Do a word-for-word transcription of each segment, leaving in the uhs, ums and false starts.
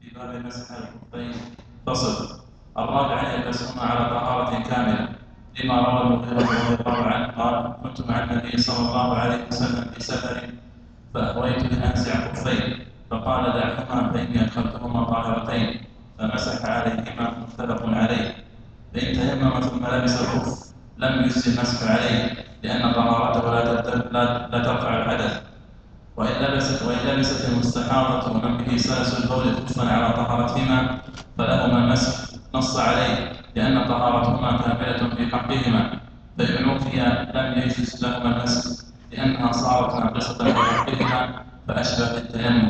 في باب مسح الخفين. فصل. الرابع أن يلبسهما على طهارة كاملة، لما روى المغيرة رضي الله عنه قال: كنت مع النبي صلى الله عليه وسلم في سفر فأهويت لأنزع خفين، فقال: دعهما فإني أدخلتهما طاهرتين، فمسح عليهما، متفق عليه. فإن تيمم ثم لبس الخف لم يجزي المسح عليه، لأن طهارته لا ترفع الحدث. وإن لبست وإن لبست المستحاضة ومن به سلس البول خفا على طهارتهما فلهما المسح، نص عليه، لأن طهارتهما كاملة في حقهما، فإن عوفي لم يجوز لهما المسح، لأنها صارت ناقصة في حقهما فأشبه بالتيمم.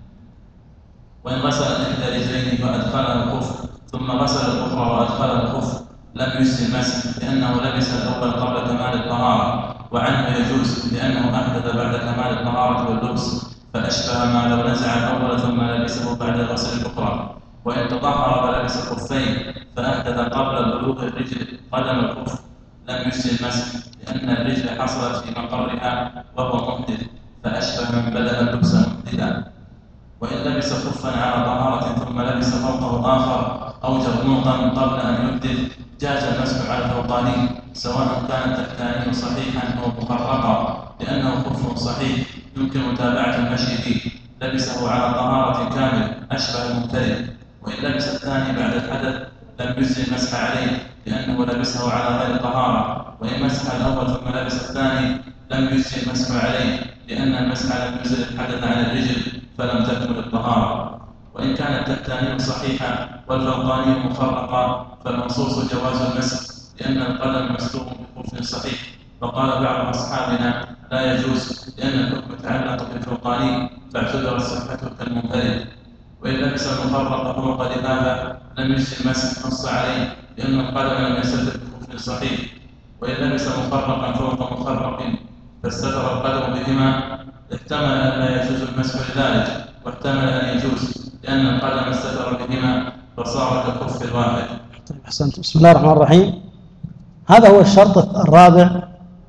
وإن غسل إحدى رجليه وأدخلها الخف ثم غسل الأخرى وأدخلها الخف لم يجزي المسح، لأنه لبس الأول قبل كمال الطهارة، وعنه يجوز لأنه أحدث بعد كمال الطهارة واللبس، فأشبه ما لو نزع الأول ثم لبسه بعد غسل الأخرى. وإن تطهر ولبس الخفين فأحدث قبل بلوغ الرجل قدم الخف لم يجزي المسح، لأن الرجل حصلت في مقرها وهو محدث، فأشبه من بدأ اللبس محدثا. وإن لبس خفا على طهارة ثم لبس فوقه آخر أو جرنوطا قبل أن يحدث جاز المسح على الفوقاني، سواء كان التحتاني صحيحا أو مخرقا، لأنه خف صحيح يمكن متابعة المشي فيه، لبسه على طهارة كامل أشبه المبتدئ. وإن لبس الثاني بعد الحدث لم يجزي المسح عليه، لأنه لبسه على غير طهارة. وإن مسح الأول ثم لبس الثاني لم يجزي المسح عليه، لأن المسح لم يزل الحدث عن الرجل فلم تكمل الطهارة. وإن كان التحتاني صحيحا والفوقاني مخرقا فالمنصوص جواز المسح، لأن القدم مسلوب بخف صحيح. فقال بعض أصحابنا لا يجوز، لأن الحكم يتعلق بالفوقاني فاعتبر صحته كالمنفرد. وإن لبس المخرق فوق لبابه لم يجزي المسح، نص عليه، لأن القدم لم يستتر بخف صحيح. وإن لبس مخرقا فوق مخرق فاستتر القدم بهما احتمل أن لا يجوز المسح لذلك، واحتمل أن يجوز لأن القدم استتر بهما فصار كالخف الواحد. طيب أحسنت. بسم الله الرحمن الرحيم. هذا هو الشرط الرابع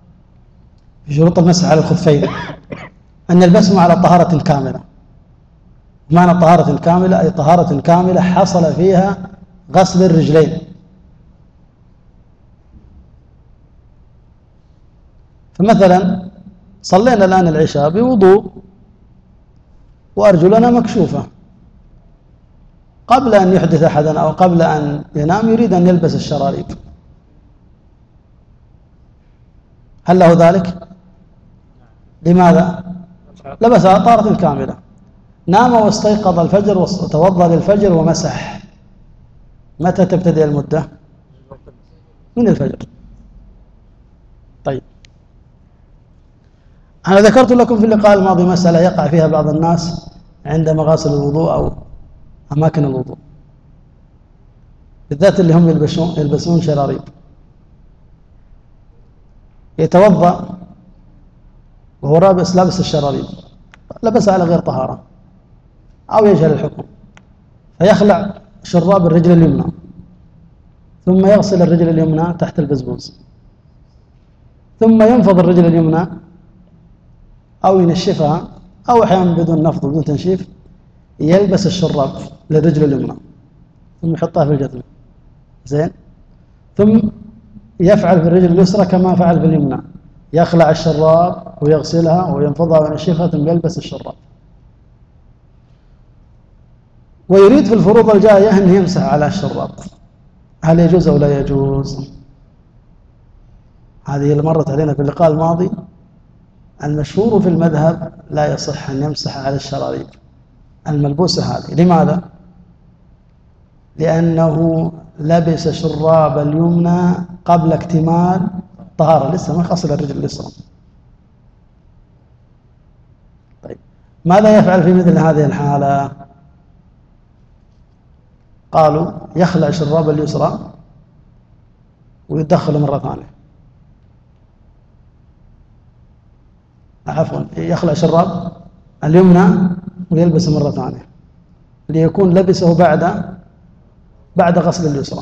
في شروط المسح على الخفين، أن يلبسهما على طهارة كاملة. معنى طهارة كاملة أي طهارة كاملة حصل فيها غسل الرجلين. فمثلا صلينا الآن العشاء بوضوء وأرجلنا مكشوفة، قبل أن يحدث أحدنا أو قبل أن ينام يريد أن يلبس الشراريب، هل له ذلك؟ لماذا؟ لبسها طهارة كاملة. نام واستيقظ الفجر وتوضأ للفجر ومسح. متى تبتدئ المدة؟ من الفجر. طيب، أنا ذكرت لكم في اللقاء الماضي مسألة يقع فيها بعض الناس عند مغاسل الوضوء أو أماكن الوضوء، بالذات اللي هم يلبسون, يلبسون شراريب. يتوضأ وهو لابس لابس الشراريب، لبسها على غير طهارة أو يجهل الحكم، فيخلع شراب الرجل اليمنى ثم يغسل الرجل اليمنى تحت البزبوز، ثم ينفض الرجل اليمنى أو ينشفها، أو أحيانا بدون نفض بدون تنشيف يلبس الشراب للرجل اليمنى ثم يحطها في الجزمة، زين، ثم يفعل في الرجل اليسرى كما فعل في اليمنى، يخلع الشراب ويغسلها وينفضها وينشفها ثم يلبس الشراب. ويريد في الفروض الجاية أن يمسح على الشراب، هل يجوز أو لا يجوز؟ هذه اللي مرت علينا في اللقاء الماضي. المشهور في المذهب لا يصح أن يمسح على الشراريب الملبوسة هذه. لماذا؟ لأنه لبس شراب اليمنى قبل اكتمال الطهارة، لسه ما غسل الرجل اليسرى. طيب، ماذا يفعل في مثل هذه الحالة؟ قالوا يخلع شراب اليسرى ويدخله مرة ثانية، عفوا يخلع شراب اليمنى ويلبسه مرة ثانية ليكون لبسه بعد بعد غسل اليسرى.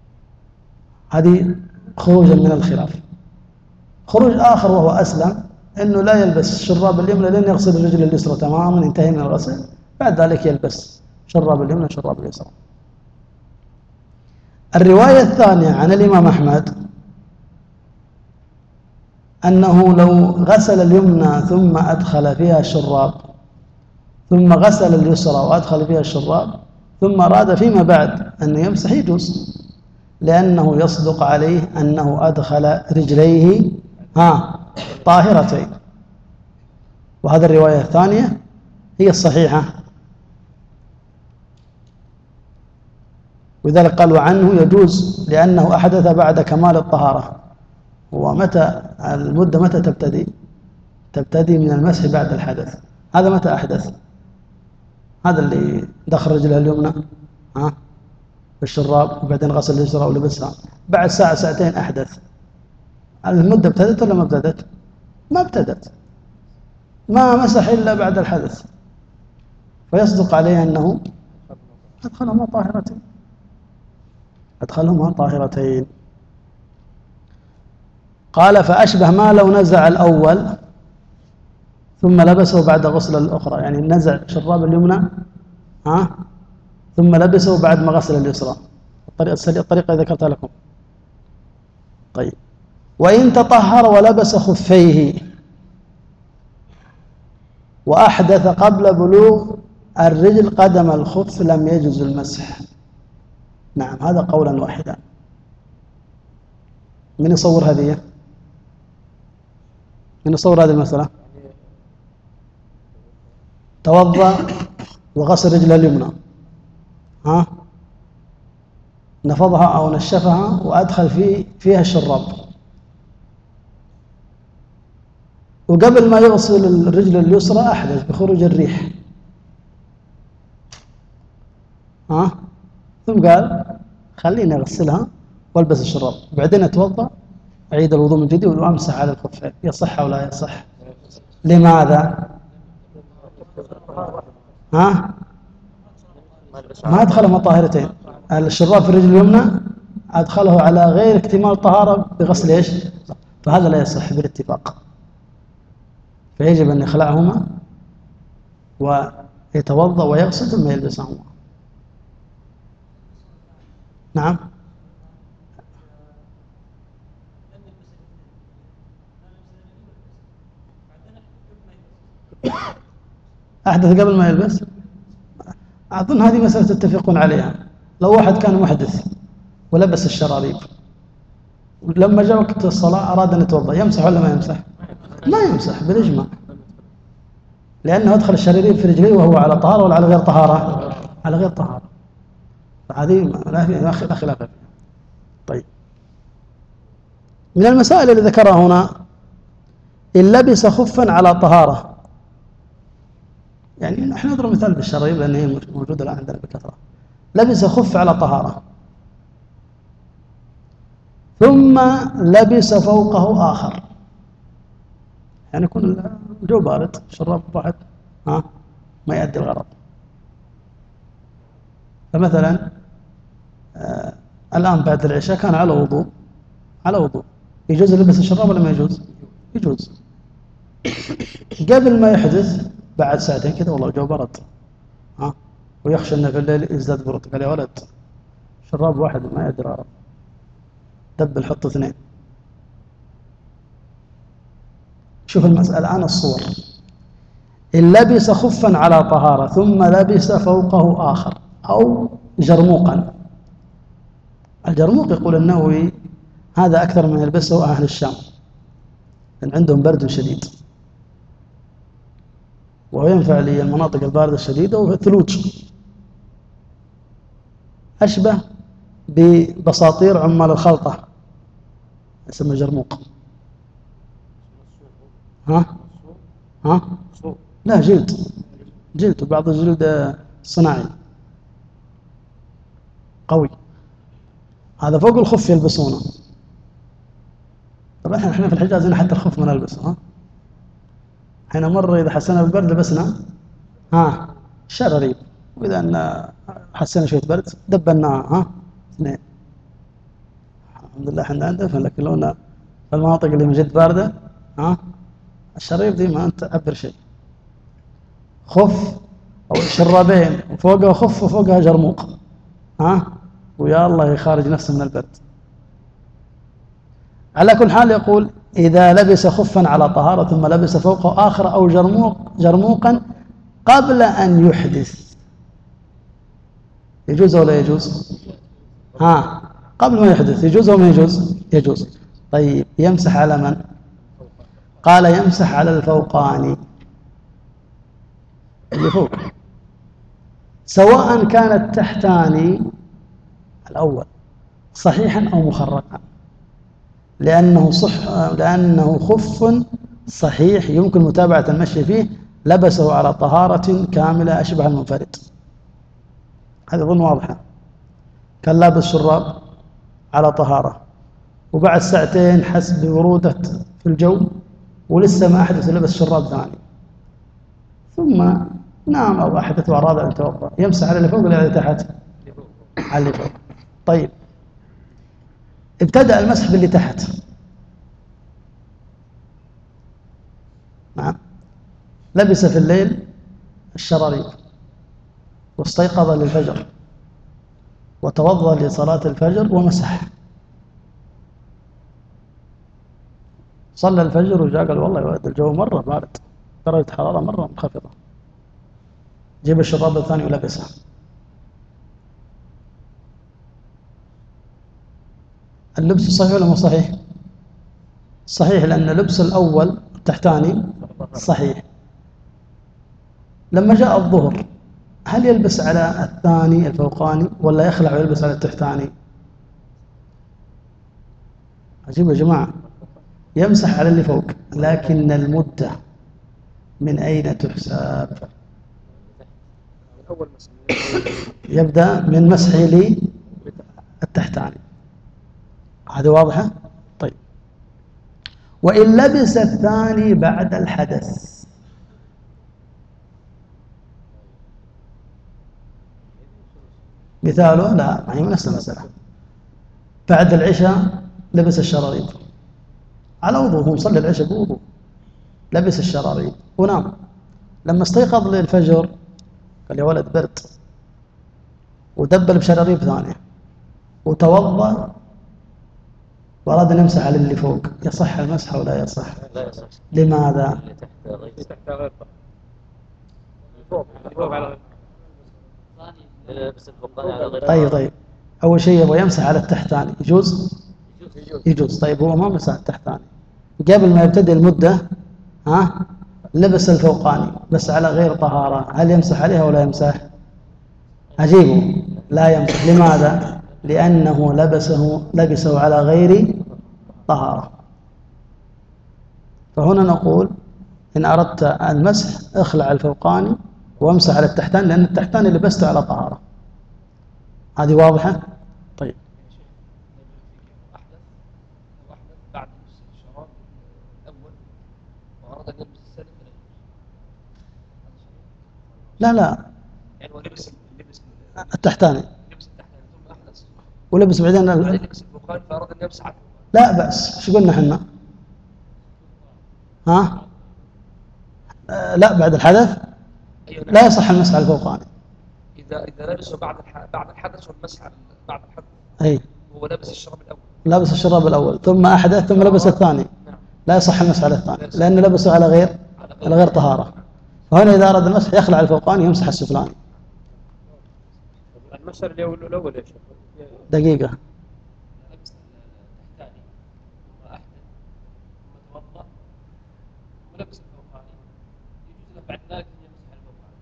هذه خروجا من الخلاف. خروج آخر وهو أسلم أنه لا يلبس شراب اليمنى لين يغسل الرجل اليسرى تماما، ينتهي من الغسل، بعد ذلك يلبس شراب اليمنى شراب اليسرى. الرواية الثانية عن الإمام أحمد أنه لو غسل اليمنى ثم أدخل فيها الشراب، ثم غسل اليسرى وأدخل فيها الشراب، ثم أراد فيما بعد أن يمسح يجوز، لأنه يصدق عليه أنه أدخل رجليه ها طاهرتين. وهذا الرواية الثانية هي الصحيحة، ولذلك قالوا عنه يجوز لأنه أحدث بعد كمال الطهارة. ومتى المدة متى تبتدي؟ تبتدي من المسح بعد الحدث. هذا متى أحدث؟ هذا اللي دخل رجله اليمنى ها بالشراب وبعدين غسل اليسرى ولبسها، بعد ساعة ساعتين أحدث. المدة ابتدت ولا ما ابتدت؟ ما ابتدت، ما مسح إلا بعد الحدث، فيصدق عليه أنه أدخلهما طاهرتين أدخلهما طاهرتين. قال فأشبه ما لو نزع الأول ثم لبسه بعد غسل الأخرى، يعني نزع شراب اليمنى ها ثم لبسه بعد ما غسل اليسرى، الطريقة الطريقة ذكرتها لكم. طيب، وإن تطهر ولبس خفيه وأحدث قبل بلوغ الرجل قدم الخف لم يجوز المسح. نعم، هذا قولا واحدا. من يصور هذه؟ من يصور هذه المسألة؟ توضأ وغسل رجله اليمنى ها نفضها أو نشفها وأدخل في فيها الشراب، وقبل ما يغسل الرجل اليسرى أحدث بخروج الريح ها ثم قال خليني أغسلها والبس الشراب، بعدين أتوضأ أعيد الوضوء من جديد وأمسح على الخفين. يصح أو لا يصح؟ لماذا؟ ها ما أدخلهما طاهرتين. الشراب في الرجل اليمنى أدخله على غير اكتمال طهارة بغسل إيش؟ فهذا لا يصح بالاتفاق، فيجب أن يخلعهما ويتوضأ ويغسل ثم يلبسهما. نعم، أحدث قبل ما يلبس. أظن هذه مسألة تتفقون عليها. لو واحد كان محدث ولبس الشرابيب لما جاء وقت الصلاة أراد أن يتوضأ، يمسح ولا ما يمسح؟ ما يمسح بالإجماع، لأنه أدخل الشرابيب في رجليه وهو على طهارة ولا على غير طهارة؟ على غير طهارة، فهذه لا خلاف فيها. طيب، من المسائل اللي ذكرها هنا إن لبس خفا على طهارة، يعني نحن نضرب مثال بالشرابيب لأن هي موجودة الآن عندنا بكثرة. لبس خف على طهارة ثم لبس فوقه آخر، يعني يكون الجو بارد، شراب واحد ها ما يؤدي الغرض. فمثلا آه الآن بعد العشاء كان على وضوء على وضوء يجوز لبس الشراب ولا ما يجوز؟ يجوز. قبل ما يحدث بعد ساعتين كذا والله الجو برد ها ويخشى أنه في الليل يزداد برد، قال يا ولد شراب واحد ما يدري غرض، دب الحط اثنين. شوف المسألة الآن الصور. إن لبس خفا على طهارة ثم لبس فوقه آخر أو جرموقا. الجرموق يقول النووي هذا أكثر من يلبسه أهل الشام لأن عندهم برد شديد، وهو ينفع للمناطق الباردة الشديدة والثلوج. أشبه ببساطير عمال الخلطة يسمى جرموق. ها ها لا جلد جلد وبعض الجلد صناعي قوي، هذا فوق الخف يلبسونه. طبعا احنا في الحجاز هنا حتى الخف ما نلبسه. ها حين مرة إذا حسنا بالبرد لبسنا ها شراريب، وإذا أن حسنا شوية برد دبناها ها اثنين. الحمد لله احنا عندنا، لكن لو في المناطق اللي من جد باردة ها الشريط دي ما أنت أبر شيء، خف أو شرابين وفوقها خف وفوقها جرموق، ها ويا الله يخارج نفسه من البرد. على كل حال يقول إذا لبس خفا على طهارة ثم لبس فوقه آخر أو جرموق جرموقا قبل أن يحدث، يجوز ولا يجوز؟ ها قبل ما يحدث يجوز أو ما يجوز؟ يجوز. طيب يمسح على من؟ قال يمسح على الفوقاني اللي فوق، سواء كان التحتاني الأول صحيحا أو مخرقا، لأنه صح لأنه خف صحيح يمكن متابعة المشي فيه، لبسه على طهارة كاملة أشبه المنفرد. هذا أظن واضحة. كان لابس شراب على طهارة وبعد ساعتين حس ببرودة في الجو ولسه ما أحدث لبس شراب ثاني، ثم نام أو أحدث وأراد أن يتوضأ، يمسح على اللي فوق ولا اللي تحت؟ على اللي فوق. طيب ابتدأ المسح باللي تحت، نعم، لبس في الليل الشراريب واستيقظ للفجر وتوضأ لصلاة الفجر ومسح، صلى الفجر وجاء قال والله يا ولد الجو مرة بارد، درجة حرارة مرة منخفضة، جيب الشراب الثاني ولبسه. اللبس صحيح ولا مو صحيح؟ صحيح، لأن لبس الأول التحتاني صحيح. لما جاء الظهر هل يلبس على الثاني الفوقاني ولا يخلع ويلبس على التحتاني؟ عجيب يا جماعة. يمسح على اللي فوق، لكن المدة من أين تحسب؟ يبدأ من مسحه لي التحتاني. هذه واضحة؟ طيب وإن لبس الثاني بعد الحدث، مثاله لا ما هي من نفس المسألة، بعد العشاء لبس الشراريب على وضوء، هو مصلي العشاء بوضوء، لبس الشراريب ونام، لما استيقظ للفجر قال يا ولد برد ودبل بشراريب ثانية وتوضأ وأراد أن يمسح على اللي فوق، يصح المسح ولا يصح؟ لا يصح. لماذا؟ طيب طيب أول شيء يبغى يمسح على التحتاني، يجوز؟ يجوز. طيب هو ما مسح التحتاني، قبل ما يبتدي المدة ها لبس الفوقاني بس على غير طهارة، هل يمسح عليها ولا يمسح؟ عجيب، لا يمسح. لماذا؟ لأنه لبسه لبسه على غير طهارة. فهنا نقول إن أردت المسح اخلع الفوقاني وامسح على التحتاني، لأن التحتاني لبسته على طهارة. هذه واضحة؟ طيب لا لا يعني هو لبس لبس التحتاني لبس التحتاني ثم احدث ولبس بعدين بعدين لبس الفوقاني فاراد ان يمسح. لا بأس. شو قلنا احنا؟ ها؟ آه لا بعد الحدث لا يصح المسح على الفوقاني. اذا اذا لبسه بعد بعد الحدث والمسح بعد الحدث. اي هو لبس الشراب الاول. لبس الشراب الاول ثم احدث ثم لبس الثاني. نعم. لا يصح المسح على الثاني لانه لبسه على غير على غير طهارة. فهنا إذا أراد المسح يخلع الفوقاني يمسح السفلاني. المسح الأول الأول يا شيخ. دقيقة. لبس التحتاني ثم أحدث ثم توضأ ثم لبس الفوقاني، يجوز له بعد ذلك أن يمسح الفوقاني.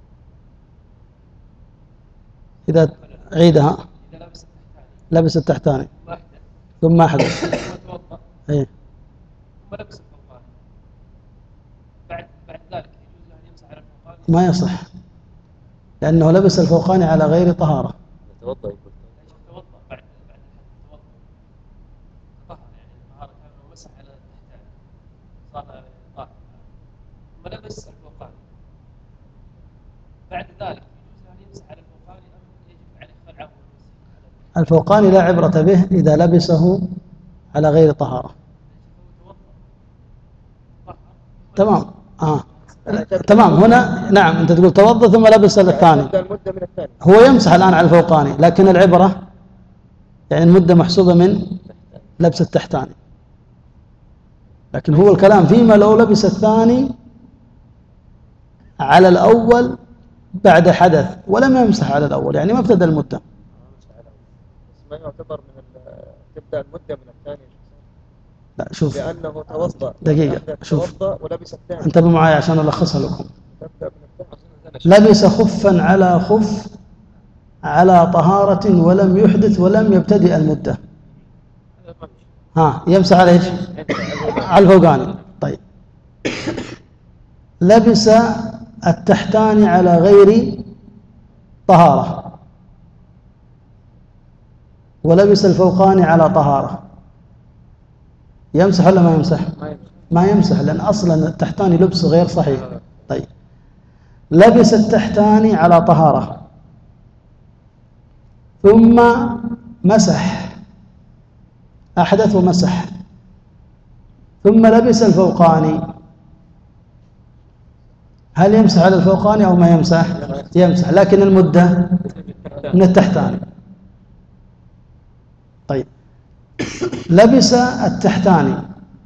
إذا عيدها. إذا لبس التحتاني. لبس التحتاني. ثم أحدث. ثم أحدث. ثم توضأ. إيه. ثم لبس الفوقاني. بعد بعد ذلك يجوز له أن يمسح على الفوقاني. ما يصح لأنه لبس الفوقاني على غير طهارة. توضأ يقول. توضأ بعد بعد التوضأ. طهر يعني الطهارة كان مسح على التحتاني. صار طاهر. ثم لبس الفوقاني. بعد ذلك يجوز له أن يمسح على الفوقاني أم يجب عليه خلعه؟ الفوقاني لا عبرة به إذا لبسه على غير طهارة. تمام آه. تمام. هنا نعم أنت تقول توضأ ثم لبس الثاني، المدة من الثاني هو يمسح الآن على الفوقاني، لكن العبرة يعني المدة محسوبة من لبس التحتاني، لكن هو الكلام فيما لو لبس الثاني على الأول بعد حدث ولم يمسح على الأول، يعني ما ابتدأ المدة. بس ما يعتبر من ال- تبدأ المدة من الثاني لا شوف لأنه توضأ دقيقة، شوف توضأ ولبس الثاني. انتبهوا معي عشان ألخصها لكم. تبدأ من الثاني. لبس خفا على خف على طهارة ولم يحدث ولم يبتدئ المدة، ها يمسح على ايش؟ على الفوقاني. طيب لبس التحتاني على غير طهارة ولبس الفوقاني على طهارة، يمسح ولا ما يمسح؟ ما يمسح، لأن أصلا التحتاني لبس غير صحيح. طيب لبس التحتاني على طهارة ثم مسح، أحدث ومسح، ثم لبس الفوقاني، هل يمسح على الفوقاني أو ما يمسح؟ يمسح، لكن المدة من التحتاني. طيب لبس التحتاني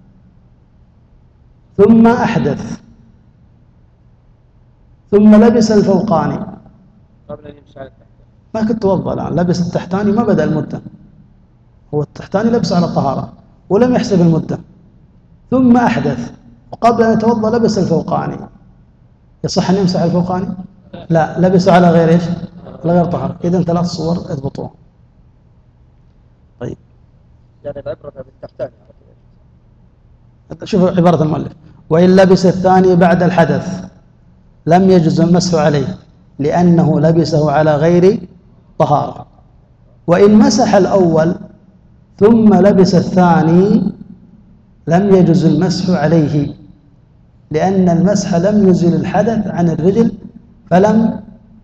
ثم أحدث ثم لبس الفوقاني قبل أن يمسح على الثاني. ما كنت توضأ الآن، لبس التحتاني ما بدأ المدة، هو التحتاني لبس على الطهارة ولم يحسب المدة، ثم أحدث وقبل أن يتوضأ لبس الفوقاني، يصح أن يمسح الفوقاني؟ لا، لبسه على غير إيش؟ على غير طهارة. إذن ثلاث صور اضبطوها. طيب يعني العبرة بالتحتاني. شوفوا عبارة المؤلف: وإن لبس الثاني بعد الحدث لم يجوز المسح عليه لأنه لبسه على غير طهارة، وإن مسح الأول ثم لبس الثاني لم يجوز المسح عليه لأن المسح لم يزل الحدث عن الرجل فلم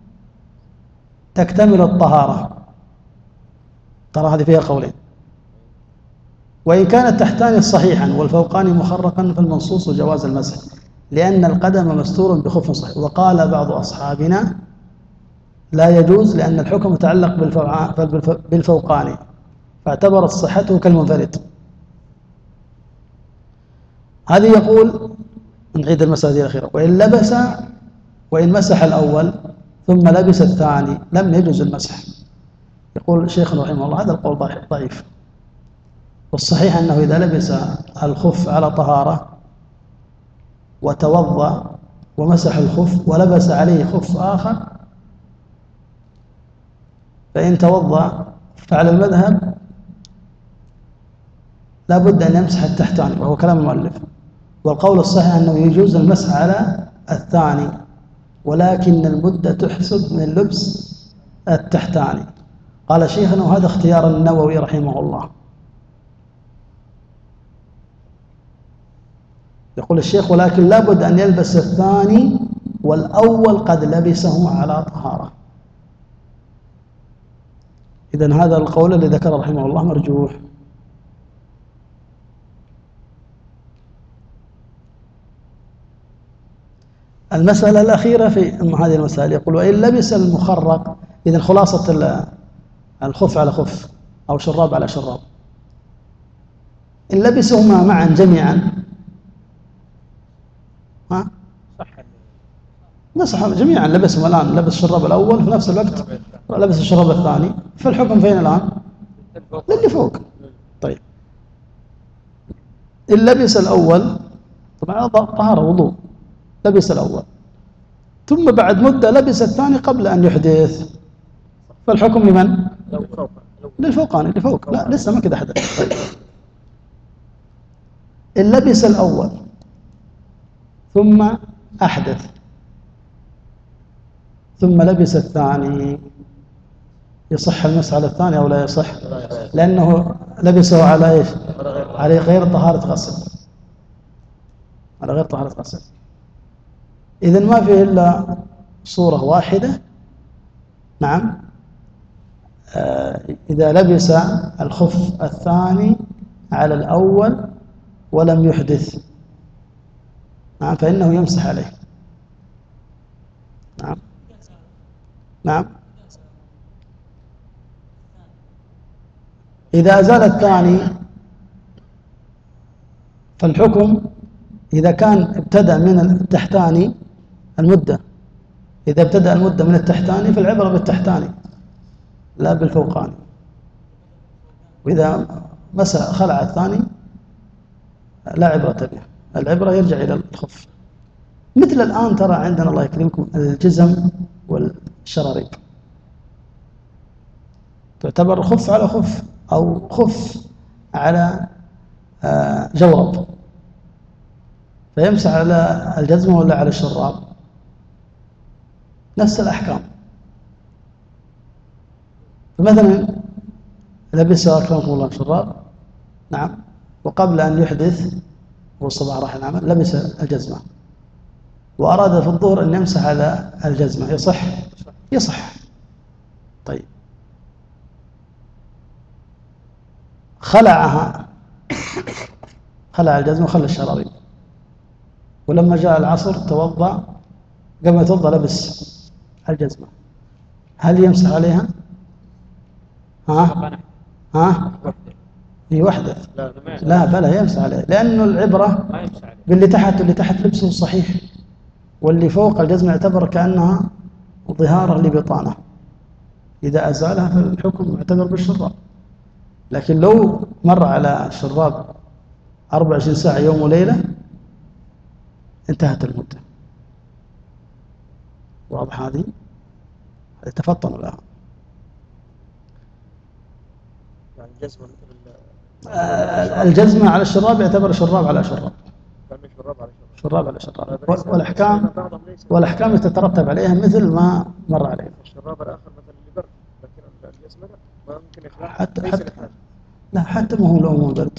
تكتمل الطهارة. ترى هذه فيها قولين. وإن كان التحتاني صحيحا والفوقاني مخرقا فالمنصوص جواز المسح لأن القدم مستور بخف صحيح. وقال بعض أصحابنا لا يجوز لأن الحكم متعلق بالفوقاني فاعتبرت صحته كالمنفرد. هذه يقول نعيد المسألة الأخيرة: وإن لبس وإن مسح الأول ثم لبس الثاني لم يجوز المسح. يقول شيخنا رحمه الله هذا القول ضعيف، والصحيح أنه إذا لبس الخف على طهارة وتوضأ ومسح الخف ولبس عليه خف آخر فإن توضأ فعلى المذهب لا بد أن يمسح التحتاني، وهو كلام المؤلف. والقول الصحيح أنه يجوز المسح على الثاني ولكن المدة تحسب من لبس التحتاني. قال شيخنا وهذا اختيار النووي رحمه الله. يقول الشيخ: ولكن لا بد أن يلبس الثاني والأول قد لبسه على طهارة. إذن هذا القول الذي ذكر رحمه الله مرجوح. المسألة الأخيرة في هذه المسائل يقول: وإن لبس المخرق، إذن خلاصة الخف على خف أو شراب على شراب، إن لبسهما معا جميعا ها؟ مسح جميعا، لبسهم الآن، لبس الشراب الأول في نفس الوقت لبس الشراب الثاني، فالحكم فين الآن؟ للي فوق. طيب إن لبس الأول طبعا طهارة وضوء، لبس الأول ثم بعد مدة لبس الثاني قبل أن يحدث، فالحكم لمن؟ للفوقاني اللي فوق. لا لسه ما كده حدث. طيب إن لبس الأول ثم أحدث ثم لبس الثاني يصح المسح على الثاني أو لا يصح؟ لأنه لبسه على إيش؟ على غير طهارة غسل، على غير طهارة غسل. إذن ما فيه إلا صورة واحدة. نعم، آه إذا لبس الخف الثاني على الأول ولم يحدث نعم فإنه يمسح عليه. نعم نعم إذا أزال الثاني فالحكم إذا كان ابتدأ من التحتاني المدة، إذا ابتدأ المدة من التحتاني فالعبرة بالتحتاني لا بالفوقاني، وإذا مسح خلع الثاني لا عبرة به، العبرة يرجع إلى الخف. مثل الآن ترى عندنا الله يكرمكم الجزم والشراريب تعتبر خف على خف أو خف على جورب، فيمسح على الجزمة ولا على الشراب نفس الأحكام. فمثلا لبس أكرمكم الله شراب، نعم، وقبل أن يحدث هو الصباح راح العمل لبس الجزمة وأراد في الظهر أن يمسح على الجزمة، يصح؟ يصح. طيب خلعها، خلع الجزمة وخلى الشرابيب، ولما جاء العصر توضأ، قبل ما يتوضأ لبس الجزمة، هل يمسح عليها؟ ها؟ ها؟ هي وحدة؟ لا بلا يمسح عليها، لأنه العبرة باللي تحت، واللي تحت لبسه صحيح، واللي فوق الجزمة يعتبر كأنها ظهارا لبطانة، إذا أزالها فالحكم يعتبر بالشراب. لكن لو مر على الشراب أربع وعشرين ساعة يوم وليلة انتهت المدة. واضح هذه؟ تفطنوا لها. يعني الجزمة مثل الجزمة على الشراب يعتبر شراب على شراب، شراب على شراب على شراب، والأحكام والأحكام تترتب عليها مثل ما مر علينا. الشراب الآخر مثلا لبرد، لكن الجزمة لا، ما ممكن يخلع حتى حتى لا حتى ما هو لو برد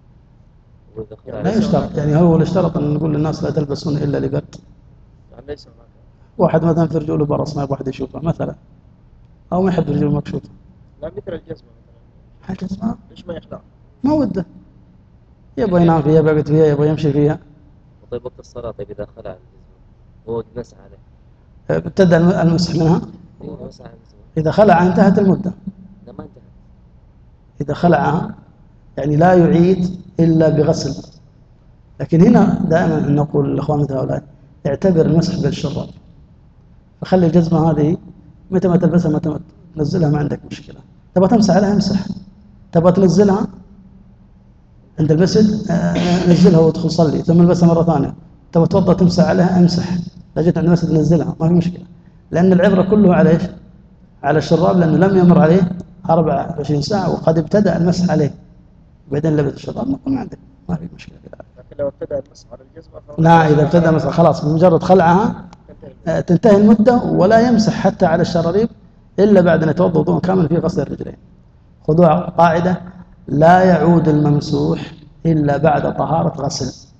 لا يشترط، يعني هو اللي اشترط أن نقول للناس لا تلبسون إلا لبرد. يعني ليس واحد مثلا في رجوله برص ما يبغى واحد يشوفه مثلا، أو ما يحب رجوله مكشوفة. لا مثل الجزمة مثلا، الجزمة ليش ما يخلع؟ ما وده، يبغى ينام فيها، يبغى يقعد فيها، يبغى يمشي فيها. طيب وقت الصلاة طيب إذا خلع الجزمة هو مسح عليه ابتدأ المسح منها؟ أيوه مسح على الجزمة. إذا خلعها انتهت المدة. لا ما انتهت. إذا خلعها يعني لا يعيد إلا بغسل. لكن هنا دائما نقول للأخوان مثل هؤلاء اعتبر المسح بالشراب، فخلي الجزمة هذه متى ما تلبسها متى ما تنزلها ما عندك مشكلة. تبغى تمسح عليها امسح، تبغى تنزلها عند المسجد نزلها وادخل صلي ثم البسها مرة ثانية، تبغى توضأ تمسح عليها امسح، لا جيت عند المسجد نزلها ما في مشكلة، لأن العبرة كله على ايش؟ على الشراب، لأنه لم يمر عليه أربع وعشرين ساعة وقد ابتدأ المسح عليه بعدين لبس الشراب، نقول ما عندك ما في مشكلة. لكن لو ابتدأ المسح على الجزمة لا، إذا ابتدأ المسح خلاص بمجرد خلعها تنتهي المدة، ولا يمسح حتى على الشراريب إلا بعد أن يتوضأ وضوء كامل في غسل الرجلين. خذوا قاعدة: لا يعود الممسوح إلا بعد طهارة غسل.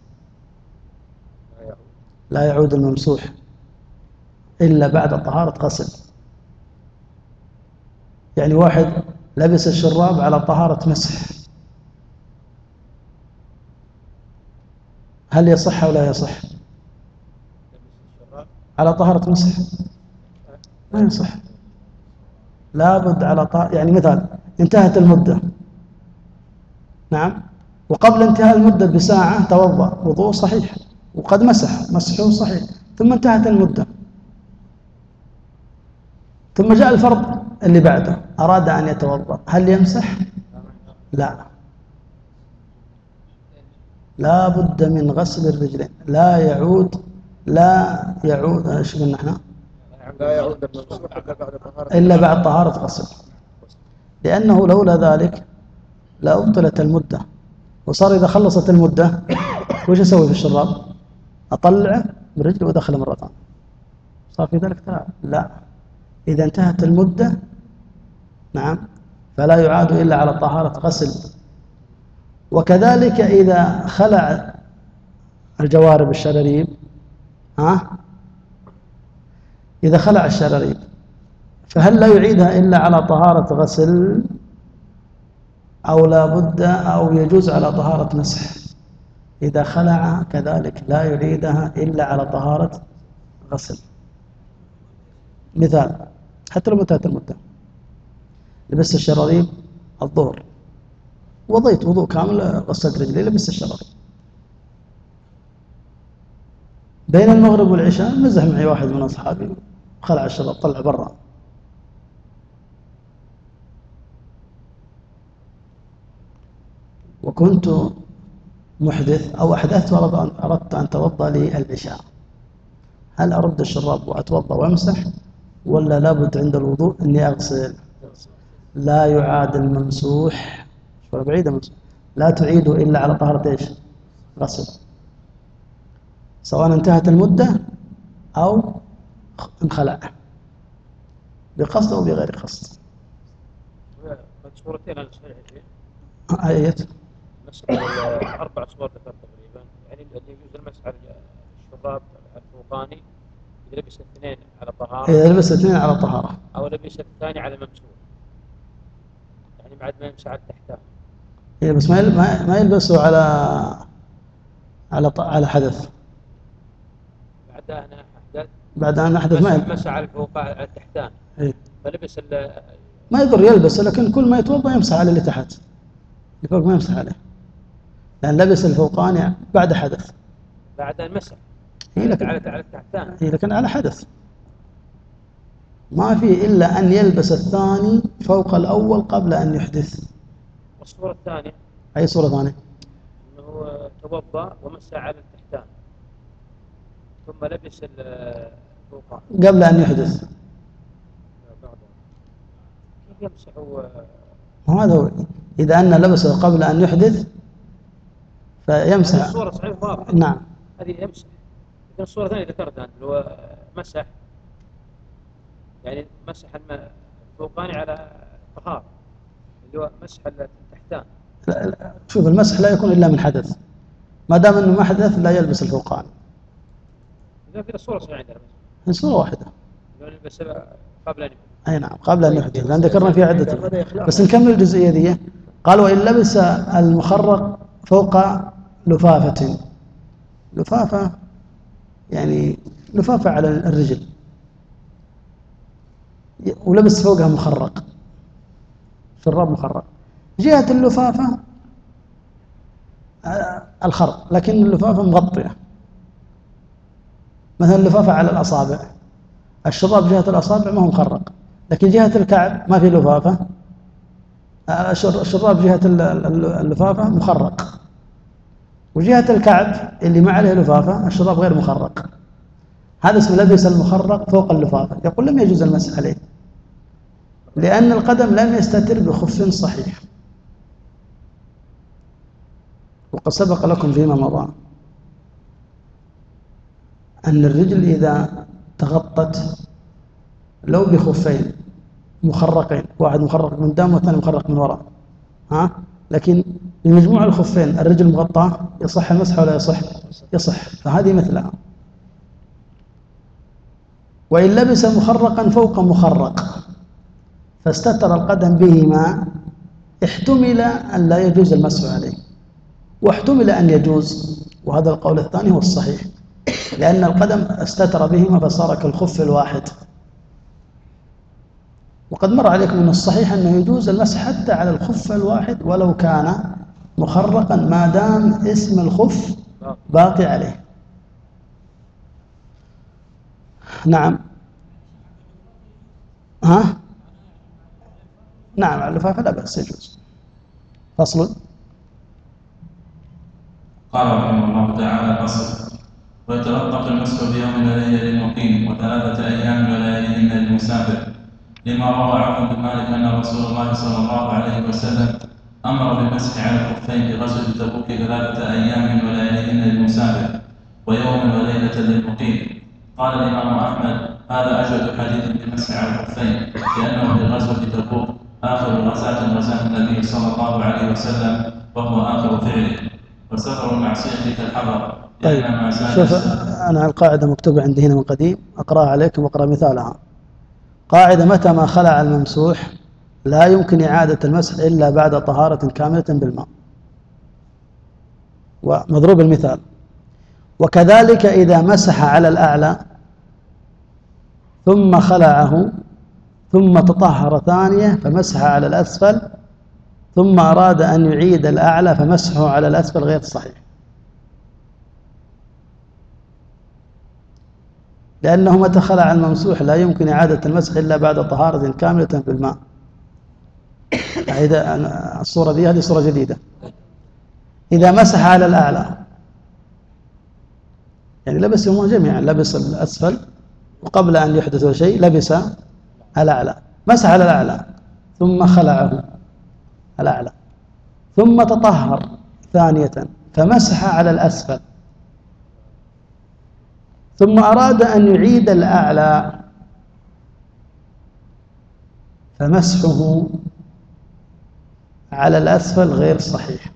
لا يعود الممسوح إلا بعد طهارة غسل. يعني واحد لبس الشراب على طهارة مسح، هل يصح أو لا يصح؟ على طهارة مسح ما يصح، لابد على طهارة. يعني مثال انتهت المدة، نعم، وقبل انتهاء المدة بساعة توضأ وضوء صحيح وقد مسح مسحه صحيح، ثم انتهت المدة، ثم جاء الفرض اللي بعده أراد أن يتوضأ، هل يمسح؟ لا، لا بد من غسل الرجلين. لا يعود لا يعود ايش قلنا احنا؟ لا يعود الممسوح إلا بعد طهارة إلا بعد طهارة غسل، لأنه لولا ذلك لأبطلت المدة، وصار إذا خلصت المدة وش أسوي في الشراب؟ أطلعه برجله وأدخله مرة ثانية، صار في ذلك تلعب؟ لا، إذا انتهت المدة نعم فلا يعاد إلا على طهارة غسل. وكذلك إذا خلع الجوارب الشراريب، ها إذا خلع الشراريب فهل لا يعيدها إلا على طهارة غسل أو لا بد أو يجوز على طهارة مسح؟ إذا خلع كذلك لا يعيدها إلا على طهارة غسل. مثال حتى لو انتهت المدة، لبست الشراريب الظهر، وضيت وضوء كامل، غسلت رجلي، لبست الشراريب، بين المغرب والعشاء مزح معي واحد من أصحابي خلع الشراب طلع برا، وكنت محدث أو أحدثت وأردت أن أتوضأ للعشاء، هل أرد الشراب وأتوضأ وأمسح ولا لابد عند الوضوء أني أغسل؟ لا يعاد الممسوح، شوي بعيدة ممسوح، لا تعيده إلا على طهارة إيش؟ غسل، سواء انتهت المدة أو انخلع بقصد أو بغير قصد. صورتين على الصحيح آية أربع صور ذكرت تقريبا، يعني اللي يجوز المسح على الشراب الفوقاني إذا لبس الاثنين على طهارة، إذا لبس الاثنين على طهارة، أو لبس الثاني على ممسوح، يعني بعد ما يمسح على التحتان. إيه بس ما ما يلبسوا على على على حدث. بعدها أنا أحدث. بعد أن أحدث ما يلبس. مسح على الفوق على التحتان. إيه. فلبس ما يضر يلبس، لكن كل ما يتوضأ يمسح على اللي تحت، اللي فوق ما يمسح عليه، لأن لبس الفوقاني بعد حدث. بعد المسح. إيه لكن على على التحتان. إيه لكن على حدث. ما في إلا أن يلبس الثاني فوق الأول قبل أن يحدث. والصورة الثانية. أي صورة ثانية؟ أنه توضأ ومسح على التحتان ثم لبس الفوقاني قبل أن يحدث. كيف يمسحوا؟ هذا هو، إذا أن لبسه قبل أن يحدث فيمسح. هذه الصورة صحيح واضحة. نعم. هذه يمسح. لكن الصورة الثانية ذكرتها اللي هو مسح، يعني مسح الفوقاني على طهارة، اللي هو مسح التحتان. لا لا. شوف المسح لا يكون إلا من حدث، ما دام أنه ما حدث لا يلبس الفوقاني. إذا كذا الصورة صحيح عندنا. هي صورة واحدة. يلبس قبل أن أي نعم قبل أن يحدث، لأن ذكرنا فيها عدة. بس نكمل الجزئية دي. قال وإن لبس المخرق فوق لفافة، لفافة يعني لفافة على الرجل، ولبس فوقها مخرق، شراب مخرق، جهة اللفافة الخرق لكن اللفافة مغطية، مثلا اللفافة على الأصابع، الشراب جهة الأصابع ما هو مخرق، لكن جهة الكعب ما في لفافة، الشراب جهة اللفافة مخرق، وجهة الكعب اللي ما عليه لفافة الشراب غير مخرق، هذا اسمه لبس المخرق فوق اللفافة. يقول لم يجوز المسح عليه لأن القدم لم يستتر بخف صحيح، وقد سبق لكم فيما مضى أن الرجل إذا تغطت لو بخفين مخرقين، واحد مخرق من قدام والثاني مخرق من وراء، ها، لكن بمجموع الخفين الرجل مغطاه، يصح المسح ولا يصح؟ يصح، فهذه مثلها. وإن لبس مخرقا فوق مخرق فاستتر القدم بهما احتمل أن لا يجوز المسح عليه، واحتمل أن يجوز، وهذا القول الثاني هو الصحيح، لأن القدم استتر بهما فصار كالخف الواحد. وقد مر عليكم أن الصحيح أنه يجوز المسح حتى على الخف الواحد ولو كان مخرقا ما دام اسم الخف باقي عليه. نعم. ها؟ نعم على اللفافة لا بأس يجوز. فصل. قال رحمه الله تعالى فصل. ويتلطف المسح بيوم وليلة للمقيم وثلاثة أيام ولياليهن للمسافر، لما روى عوف بن مالك أن رسول الله صلى الله عليه وسلم أمر بالمسح على الخفين بغزوة تبوك ثلاثة أيام ولياليهن للمسافر ويوم وليلة للمقيم. قال الإمام أحمد هذا أجود حديث بالمسح على الخفين، لأنه في غزوة تبوك آخر غزاة غزاة النبي صلى الله عليه وسلم وهو آخر فعله، وسفر المعصية كالحضر. طيب شوف أنا القاعدة مكتوبة عندي هنا من قديم، أقرأها عليكم وأقرأ مثالها. قاعدة متى ما خلع الممسوح لا يمكن إعادة المسح إلا بعد طهارة كاملة بالماء. ومضروب المثال. وكذلك إذا مسح على الأعلى ثم خلعه ثم تطهر ثانية فمسح على الأسفل ثم أراد أن يعيد الأعلى فمسحه على الأسفل غير صحيح، لأنه متى خلع الممسوح لا يمكن إعادة المسح إلا بعد طهارة كاملة بالماء. الصورة دي هذه صورة جديدة. إذا مسح على الأعلى يعني لبسهم جميعا، لبس الأسفل وقبل أن يحدث شيء لبس الأعلى، مسح على الأعلى ثم خلعه الأعلى ثم تطهر ثانية فمسح على الأسفل ثم أراد أن يعيد الأعلى فمسحه على الأسفل غير صحيح،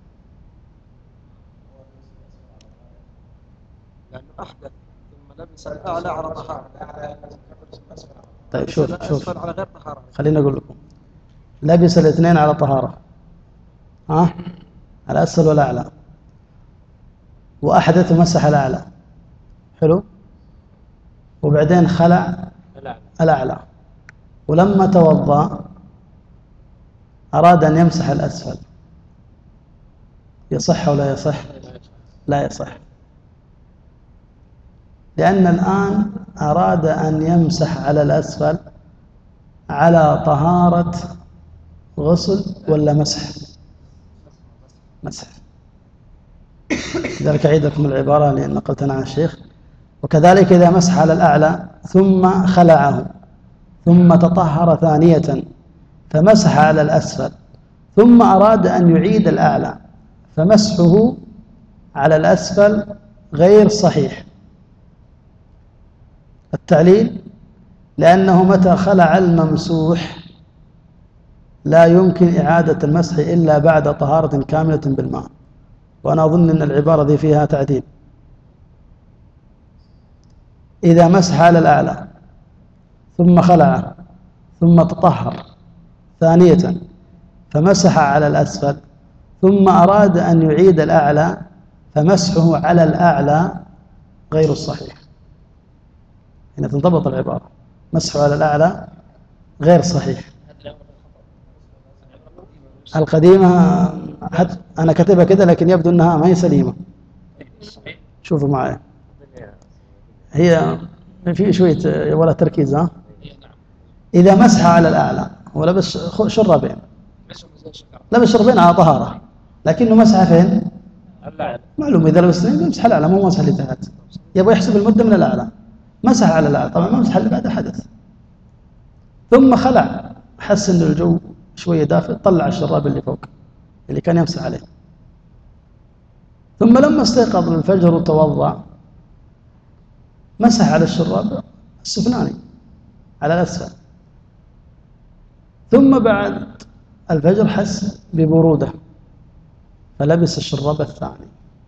لأنه أحدث ثم لبس الأعلى على طهارة. طيب شوف شوف على غير طهارة. خليني أقول لكم، لبس الاثنين على طهارة، ها الأسفل والأعلى، وأحدث ومسح الأعلى، حلو، وبعدين خلع الأعلى، ولما توضأ أراد أن يمسح الأسفل، يصح ولا يصح؟ لا يصح، لأن الآن أراد أن يمسح على الأسفل على طهارة غسل ولا مسح؟ مسح. لذلك أعيد لكم العبارة اللي نقلتنا عن الشيخ. وكذلك إذا مسح على الأعلى ثم خلعه ثم تطهر ثانية فمسح على الأسفل ثم أراد أن يعيد الأعلى فمسحه على الأسفل غير صحيح. التعليل لأنه متى خلع الممسوح لا يمكن إعادة المسح إلا بعد طهارة كاملة بالماء، وأنا أظن أن العبارة ذي فيها تعديل. إذا مسح على الأعلى ثم خلعه ثم تطهر ثانية فمسح على الأسفل ثم أراد أن يعيد الأعلى فمسحه على الأعلى غير الصحيح. هنا تنضبط العبارة، مسحه على الأعلى غير صحيح. القديمة حتى أنا كتبها كده لكن يبدو أنها ما هي سليمة. شوفوا معي، هي في شوية ولا تركيز. ها إذا مسح على الأعلى هو لبس شربين، لبس شربين على طهارة لكنه مسح فين؟ معلوم إذا لبس اثنين يمسح الأعلى مو مسح اللي تحت، يبغى يحسب المدة من الأعلى، مسح على الأعلى طبعا ما مسح اللي بعد حدث، ثم خلع، حس إن الجو شوية دافئ، طلع الشراب اللي فوق اللي كان يمسح عليه، ثم لما استيقظ الفجر وتوضأ مسح على الشراب السفلاني على الأسفل، ثم بعد الفجر حس ببرودة فلبس الشراب الثاني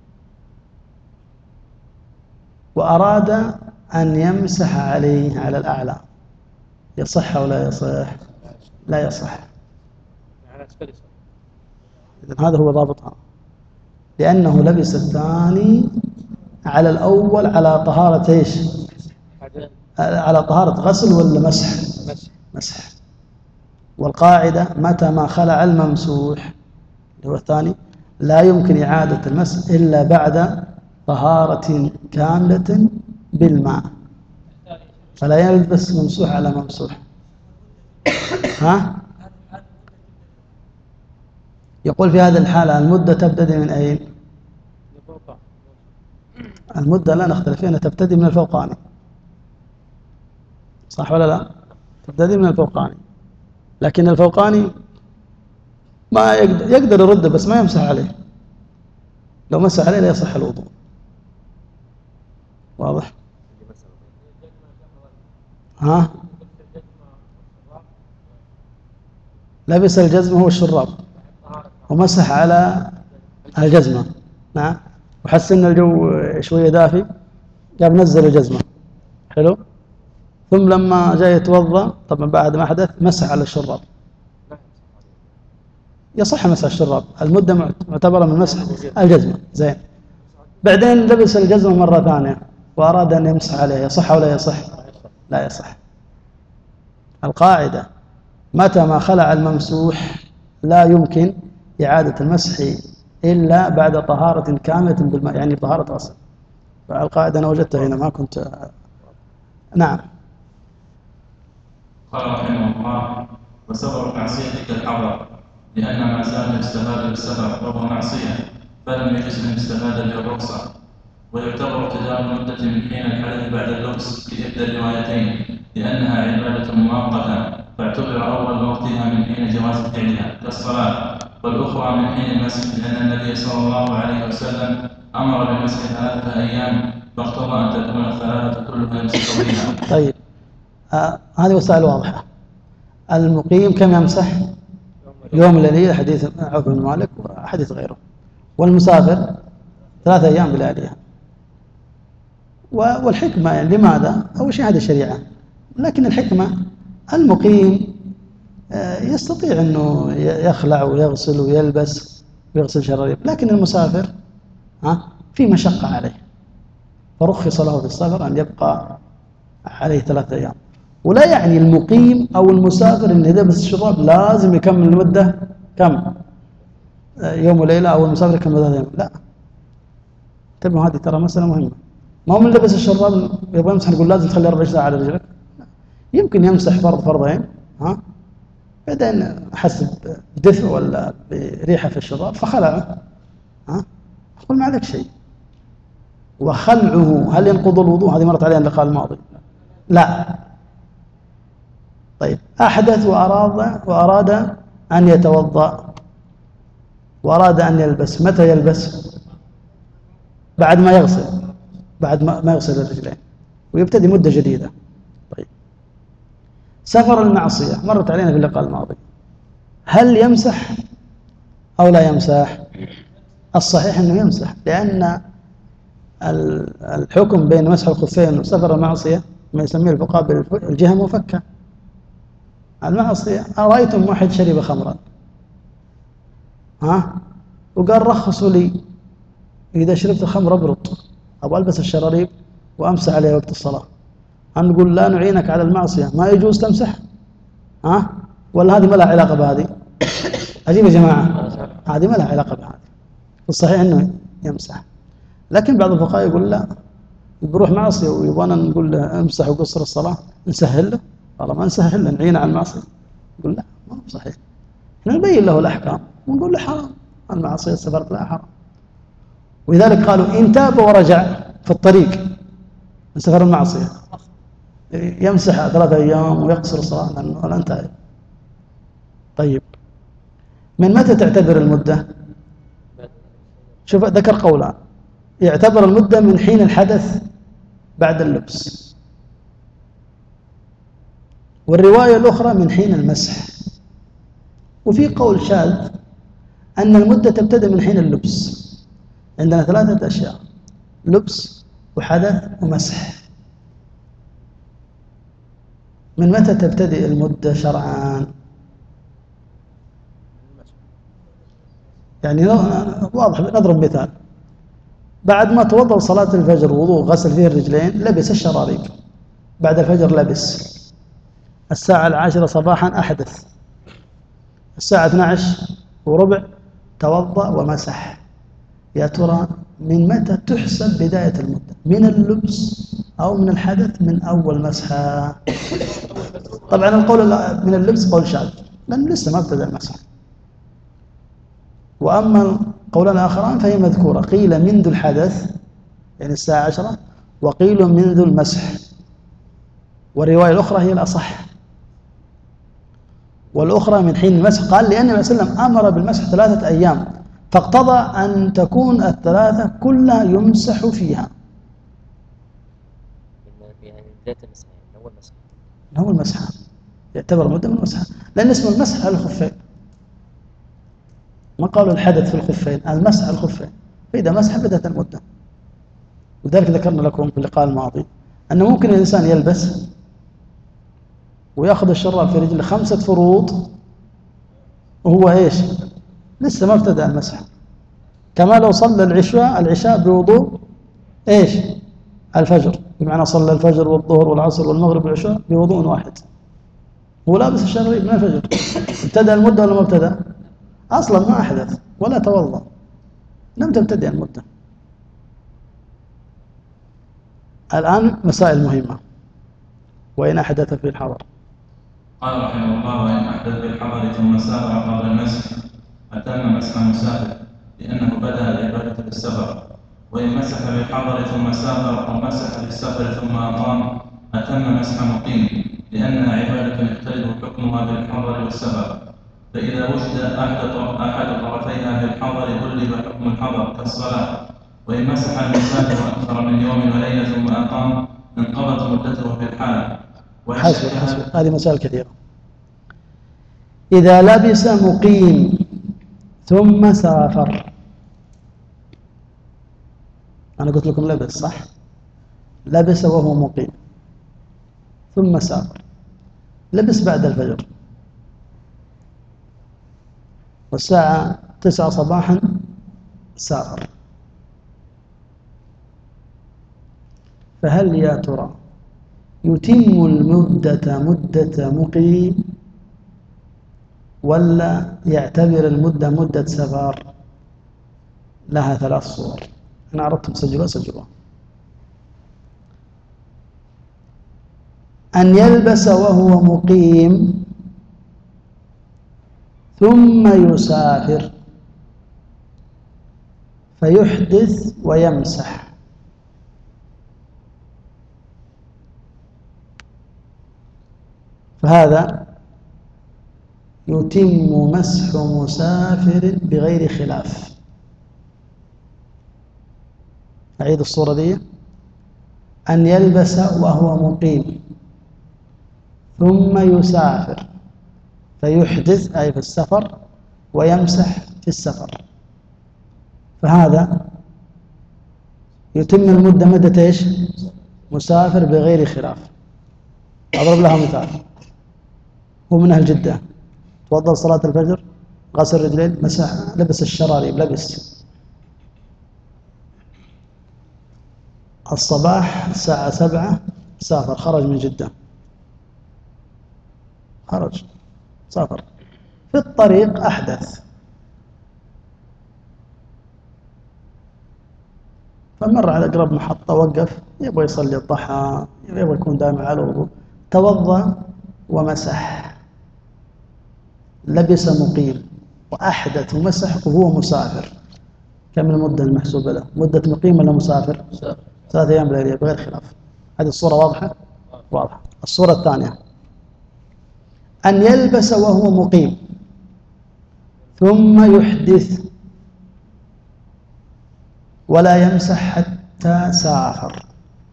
وأراد أن يمسح عليه على الأعلى، يصح أو لا يصح؟ لا يصح. إذن هذا هو ضابطها، لأنه لبس الثاني على الأول على طهارة إيش؟ على طهارة غسل ولا مسح؟ مسح. والقاعدة متى ما خلع الممسوح اللي هو الثاني لا يمكن إعادة المسح إلا بعد طهارة كاملة بالماء، فلا يلبس ممسوح على ممسوح. ها؟ يقول في هذه الحالة المدة تبتدي من أين؟ المدة لا نختلف فيها، تبتدي من الفوقاني، صح ولا لا؟ تبتدي من الفوقاني، لكن الفوقاني ما يقدر, يقدر يرده بس ما يمسح عليه، لو مسح عليه لا يصح الوضوء. واضح؟ ها؟ لبس الجزمة هو الشراب ومسح على الجزمة، نعم، وحس ان الجو شوية دافي قام نزل الجزمة، حلو، ثم لما جاء يتوضأ طبعا بعد ما حدث مسح على الشراب، يصح مسح الشراب، المدة معتبرة من مسح الجزمة. زين، بعدين لبس الجزمة مرة ثانية وأراد أن يمسح عليها، يصح أو لا يصح؟ لا يصح. القاعدة متى ما خلع الممسوح لا يمكن إعادة المسح إلا بعد طهارة كاملة بالماء، يعني طهارة غسل. القاعدة أنا وجدتها هنا، ما كنت. نعم. قال رحمه الله: وسبب معصيتك الحظر، لأن ما زال يستفاد بالسفر وهو معصية، فلم يجز من استفاد بالرخصة. ويعتبر ابتداء المدة من حين الحدث بعد اللبس في إحدى الروايتين، لأنها عبادة مؤقتة، فاعتبر أول وقتها من حين جواز فعلها كالصلاة، والأخرى من حين المسح، لأن النبي صلى الله عليه وسلم أمر بمسح ثلاثة أيام، فاقتضى أن تكون الثلاثة كلها مستوية. طيب، آه هذه وسائل واضحة. المقيم كم يمسح؟ يوم وليلة، حديث عوف بن مالك وحديث غيره. والمسافر ثلاثة أيام بلياليها. والحكمة يعني لماذا؟ أول شيء هذه الشريعة، لكن الحكمة المقيم يستطيع أنه يخلع ويغسل ويلبس ويغسل شراريب، لكن المسافر ها في مشقة عليه، فرخص له في السفر أن يبقى عليه ثلاثة أيام. ولا يعني المقيم أو المسافر أن إذا بس الشراب لازم يكمل المدة كم؟ يوم وليلة، أو المسافر يكمل ثلاثة أيام، لا. انتبهوا، هذه ترى مسألة مهمة. ما هو من لبس الشراب يبغى يمسح نقول لازم تخلي أربع ساعة على رجلك، يمكن يمسح فرض فرضين، ها بعدين حس بدفء ولا بريحة في الشراب فخلعه، ها أقول ما عليك شيء. وخلعه هل ينقض الوضوء؟ هذه مرت علينا اللقاء الماضي. لا. طيب، أحدث وأراد وأراد أن يتوضأ وأراد أن يلبس، متى يلبس؟ بعد ما يغسل، بعد ما يغسل الرجلين ويبتدي مدة جديدة. طيب، سفر المعصية مرت علينا في اللقاء الماضي، هل يمسح أو لا يمسح؟ الصحيح أنه يمسح، لأن الحكم بين مسح الخفين وسفر المعصية ما يسميه الفقهاء بالجهة مفكة. المعصية، أرأيتم واحد شرب خمرا ها وقال رخصوا لي إذا شربت خمر أبرد أو ألبس الشراريب وأمسح عليها وقت الصلاة، أن نقول لا نعينك على المعصية ما يجوز تمسح؟ ها ولا هذه ما لها علاقة بهذه؟ عجيب يا جماعة، هذه ما لها علاقة بهذه. الصحيح أنه يمسح، لكن بعض الفقهاء يقول لا، بروح معصية ويبغانا نقول له امسح وقصر الصلاة، نسهل له؟ والله ما نسهل له، نعين على المعصية. يقول لا، ما هو صحيح. احنا نبين له الأحكام ونقول له حرام، المعصية سفرت لها حرام. ولذلك قالوا إن تاب ورجع في الطريق من سفر المعصية يمسح ثلاثة أيام ويقصر الصلاة ولا انتهى. طيب، من متى تعتبر المدة؟ شوف ذكر قولان، يعتبر المدة من حين الحدث بعد اللبس، والرواية الأخرى من حين المسح. وفي قول شاذ أن المدة تبتدأ من حين اللبس. عندنا ثلاثة أشياء: لبس وحدث ومسح. من متى تبتدئ المدة شرعاً؟ يعني واضح، نضرب مثال: بعد ما توضأ صلاة الفجر وضوء غسل فيه الرجلين لبس الشراريب، بعد الفجر لبس، الساعة العاشرة صباحا أحدث، الساعة اثنتي عشرة وربع توضأ ومسح. يا ترى من متى تحسب بداية المدة؟ من اللبس أو من الحدث من أول مسحة؟ طبعا القول من اللبس قول شاذ لأنه لسه ما ابتدأ المسح. وأما القول الآخران فهي مذكورة، قيل منذ الحدث يعني الساعة عشرة، وقيل منذ المسح، والرواية الأخرى هي الأصح، والأخرى من حين المسح. قال لأن النبي صلى الله عليه وسلم أمر بالمسح ثلاثة أيام، فاقتضى أن تكون الثلاثة كلها يمسح فيها. يعني بداية المسح، أول مسح أول مسح يعتبر مدة من المسح، لأن اسم المسح على الخفين، ما قالوا الحدث في الخفين، المسح على الخفين، فإذا مسح بدأت المدة. ولذلك ذكرنا لكم في اللقاء الماضي أنه ممكن الإنسان يلبس ويأخذ الشراب في رجله خمسة فروض وهو إيش؟ لسه ما ابتدأ المسح، كما لو صلى العشاء العشاء بوضوء ايش؟ الفجر، بمعنى صلى الفجر والظهر والعصر والمغرب والعشاء بوضوء واحد، هو لابس الشرعي من الفجر، ابتدأ المدة ولا ما ابتدأ؟ أصلا ما أحدث ولا توضأ، لم تبتدئ المدة. الآن مسائل مهمة. وإن أحدث في الحضر؟ قال رحمه الله: وإن أحدث في الحضر ثم سافر قبل المسح أتم مسح مسافر، لأنه بدأ العبادة بالسفر. وإن مسح في الحضر ثم سافر أو مسح في السفر ثم أقام أتم مسح مقيم، لأنها عبادة يختلف حكمها بالحضر والسفر. فإذا وجد أحد أحد طرفيها في الحضر غلب حكم الحضر كالصلاة. وإن مسح المسافر أكثر من يوم وليلة ثم أقام انقضت مدته في الحال. حسب حسب هذه مسائل كثيرة. إذا لبس مقيم ثم سافر، أنا قلت لكم لبس صح؟ لبس وهو مقيم ثم سافر، لبس بعد الفجر والساعة تسعة صباحا سافر، فهل يا ترى يتم المدة مدة مقيم ولا يعتبر المدة مدة سفر؟ لها ثلاث صور، أنا أردت تسجلوا سجلوا. أن يلبس وهو مقيم ثم يسافر فيحدث ويمسح، فهذا يتم مسح مسافر بغير خلاف. أعيد الصورة دي: أن يلبس وهو مقيم ثم يسافر فيحدث أي في السفر ويمسح في السفر، فهذا يتم المدة مدة إيش؟ مسافر بغير خلاف. أضرب لها مثال: هو من أهل جدة، توضأ صلاة الفجر، غسل رجلين، مسح، لبس الشراريب، لبس الصباح الساعة سبعة سافر، خرج من جدة، خرج سافر، في الطريق أحدث، فمر على أقرب محطة، وقف يبغى يصلي الضحى، يبغى يكون دائما على وضوء، توضأ ومسح، لبس مقيم وأحدث ومسح وهو مسافر. كم المدة المحسوبة له؟ مدة مقيم ولا مسافر؟ ثلاثة أيام ليلة بغير خلاف. هذه الصورة واضحة؟ واضحة. الصورة الثانية: أن يلبس وهو مقيم ثم يحدث ولا يمسح حتى سافر.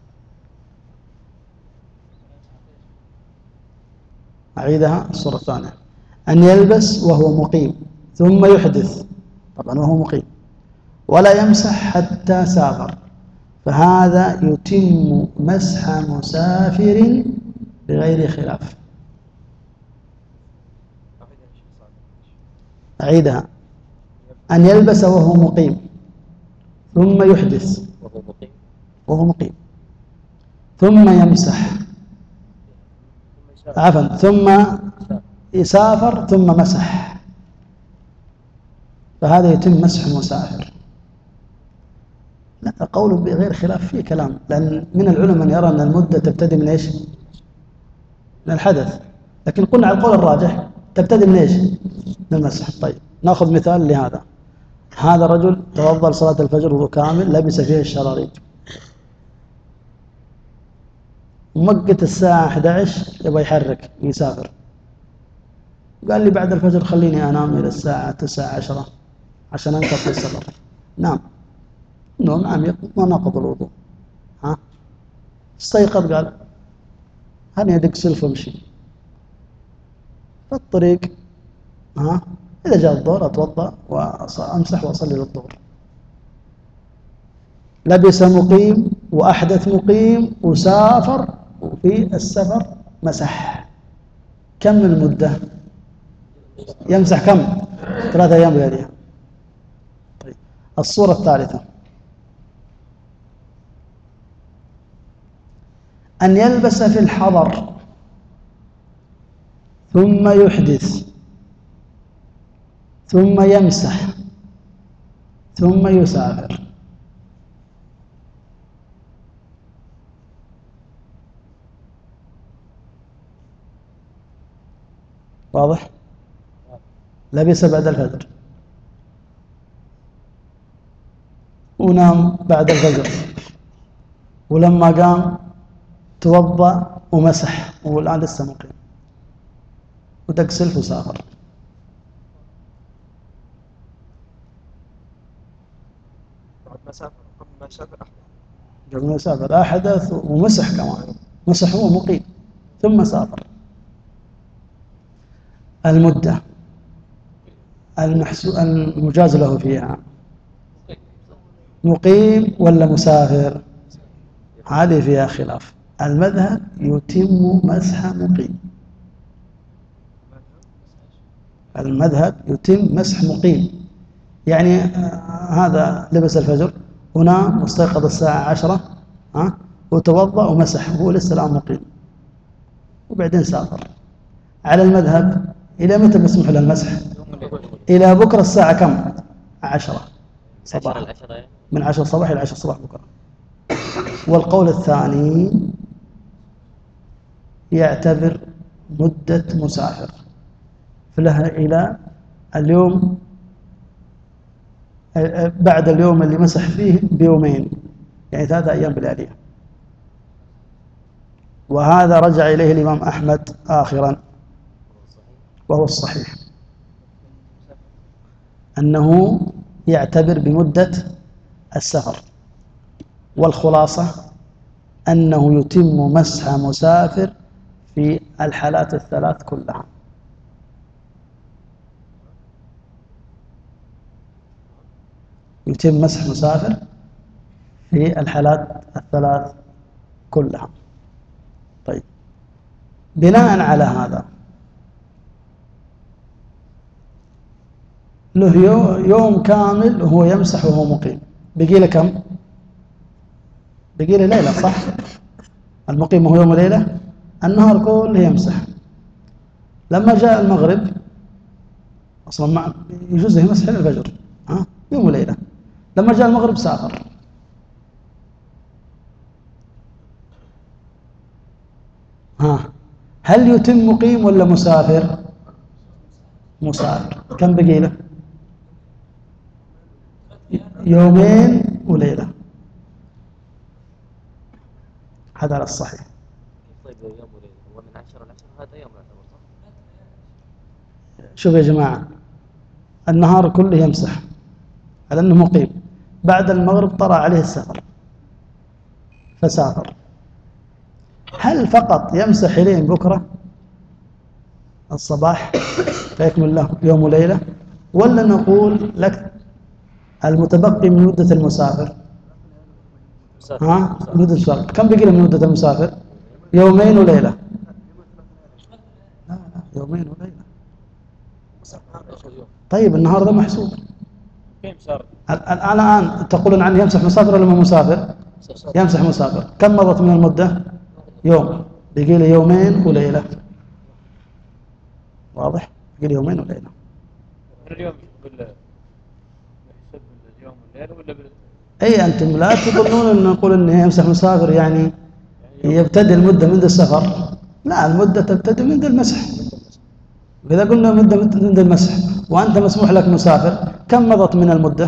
أعيدها الصورة الثانية: أن يلبس وهو مقيم ثم يحدث، طبعا وهو مقيم، ولا يمسح حتى سافر، فهذا يتم مسح مسافر بغير خلاف. أعيدها: أن يلبس وهو مقيم ثم يحدث وهو مقيم وهو مقيم ثم يمسح، عفوا ثم يسافر ثم مسح، فهذا يتم مسح مسافر. لا، قوله بغير خلاف فيه كلام، لأن من العلماء من يرى أن المدة تبتدي من إيش؟ من الحدث، لكن قلنا على القول الراجح تبتدي من إيش؟ من المسح. طيب نأخذ مثال لهذا: هذا رجل توضأ لصلاة الفجر وضوء كامل، لبس فيه الشراريب، ومقت الساعة أحد عشر يبغى يحرك يسافر، قال لي بعد الفجر خليني أنام إلى الساعة تسعة عشرة عشان أنقضي السفر. نعم، نوم عميق ما نقض الوضوء. ها استيقظ قال هني أدق سلف وامشي في الطريق. ها إذا جاء الظهر أتوضأ وأمسح وأصلي للظهر. لبس مقيم وأحدث مقيم وسافر، وفي السفر مسح. كم المدة؟ يمسح كم؟ ثلاثة أيام بهذه. الصورة الثالثة أن يلبس في الحضر ثم يحدث ثم يمسح ثم يسافر. واضح؟ لبس بعد الفجر ونام بعد الفجر، ولما قام توضأ ومسح والآن لسه مقيم، ودق سلف وسافر. بعد ما سافر قبل ما يسافر أحدث. قبل ما يسافر أحدث ومسح كمان، مسح هو مقيم ثم سافر. المدة المحسو المجاز له فيها مقيم ولا مسافر؟ هذه فيها خلاف. المذهب يتم مسح مقيم، المذهب يتم مسح مقيم. يعني هذا لبس الفجر ونام واستيقظ الساعة عشرة ها وتوضأ ومسح، هو لسه الآن مقيم وبعدين سافر. على المذهب إلى متى مسموح له المسح؟ إلى بكرة الساعة كم؟ عشرة صباحا، من عشرة صباح إلى عشرة صباح بكرة. والقول الثاني يعتبر مدة مسافر، فلها إلى اليوم بعد اليوم اللي مسح فيه بيومين، يعني ثلاثة أيام بلياليها. وهذا رجع إليه الإمام أحمد آخرا، وهو الصحيح أنه يعتبر بمدة السفر. والخلاصة أنه يتم مسح مسافر في الحالات الثلاث كلها. يتم مسح مسافر في الحالات الثلاث كلها. طيب، بناء على هذا له يوم كامل وهو يمسح وهو مقيم، بقي له كم؟ بقي له ليلة، صح؟ المقيم هو يوم وليلة، النهار كله يمسح. لما جاء المغرب أصلا مع يجوز له مسح الفجر، ها يوم وليلة. لما جاء المغرب سافر. ها هل يتم مقيم ولا مسافر؟ مسافر. كم بقي له؟ يومين وليلة. هذا على الصحيح. طيب يوم وليلة هو من عشرة لعشرة، هذا يوم يعتبر صح؟ شوف يا جماعة، النهار كله يمسح على أنه مقيم، بعد المغرب طرأ عليه السفر فسافر. هل فقط يمسح إلين بكرة الصباح فيكمل له يوم وليلة، ولا نقول لك المتبقي من مدة المسافر؟ ها مدة المسافر كم بقي له من مدة المسافر؟ يومين وليلة. لا لا يومين وليلة. طيب النهار ده محسوب. الآن تقولون عنه يمسح مسافر ولا ما مسافر؟ يمسح مسافر. كم مضت من المدة؟ يوم. بقي له يومين وليلة. واضح؟ بقي له يومين وليلة. اليوم يحسب اليوم والليل ولا بال... أي أنتم لا تظنون أن نقول أنه يمسح مسافر يعني يبتدئ المدة منذ السفر. لا، المدة تبتدئ منذ المسح. وإذا قلنا مدة منذ المسح وأنت مسموح لك مسافر، كم مضت من المدة؟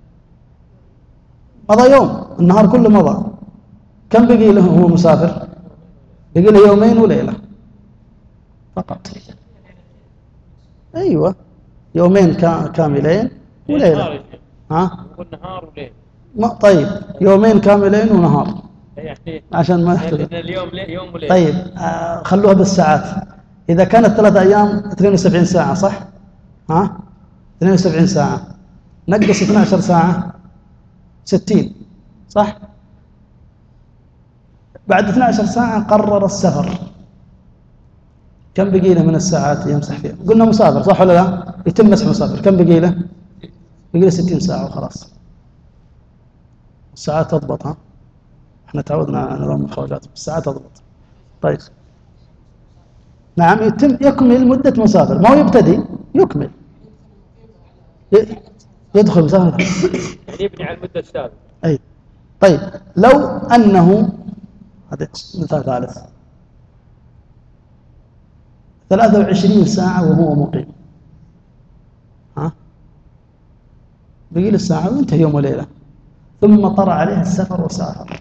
مضى يوم، النهار كله مضى. كم بقي له هو مسافر؟ بقي له يومين وليلة فقط. أيوة، يومين كاملين وليلة. ها؟ نهار وليل. ما طيب، يومين كاملين ونهار يعني عشان ما يختلف. اليوم يوم وليل. طيب آه خلوها بالساعات. إذا كانت ثلاثة أيام اثنين وسبعين ساعة، صح؟ ها؟ اثنين وسبعين ساعة نقص اثنتي عشرة ساعة ستين، صح؟ بعد اثنتي عشرة ساعة قرر السفر، كم بقي له من الساعات يمسح فيها؟ قلنا مسافر، صح ولا لا؟ يتم مسح مسافر. كم بقي له؟ بقي له ستين ساعة وخلاص. الساعات تضبط. ها احنا تعودنا على نظام الخواجات، الساعات تضبط. طيب نعم، يتم يكمل مدة مسافر، ما هو يبتدي يكمل ي- يدخل مسافر يعني يبني على المدة السابقة. أي. طيب لو أنه هذا مثال ثالث، ثلاثة وعشرين ساعة وهو مقيم، ها بقي له الساعة وانتهى يوم وليلة، ثم طرأ عليه السفر وسافر،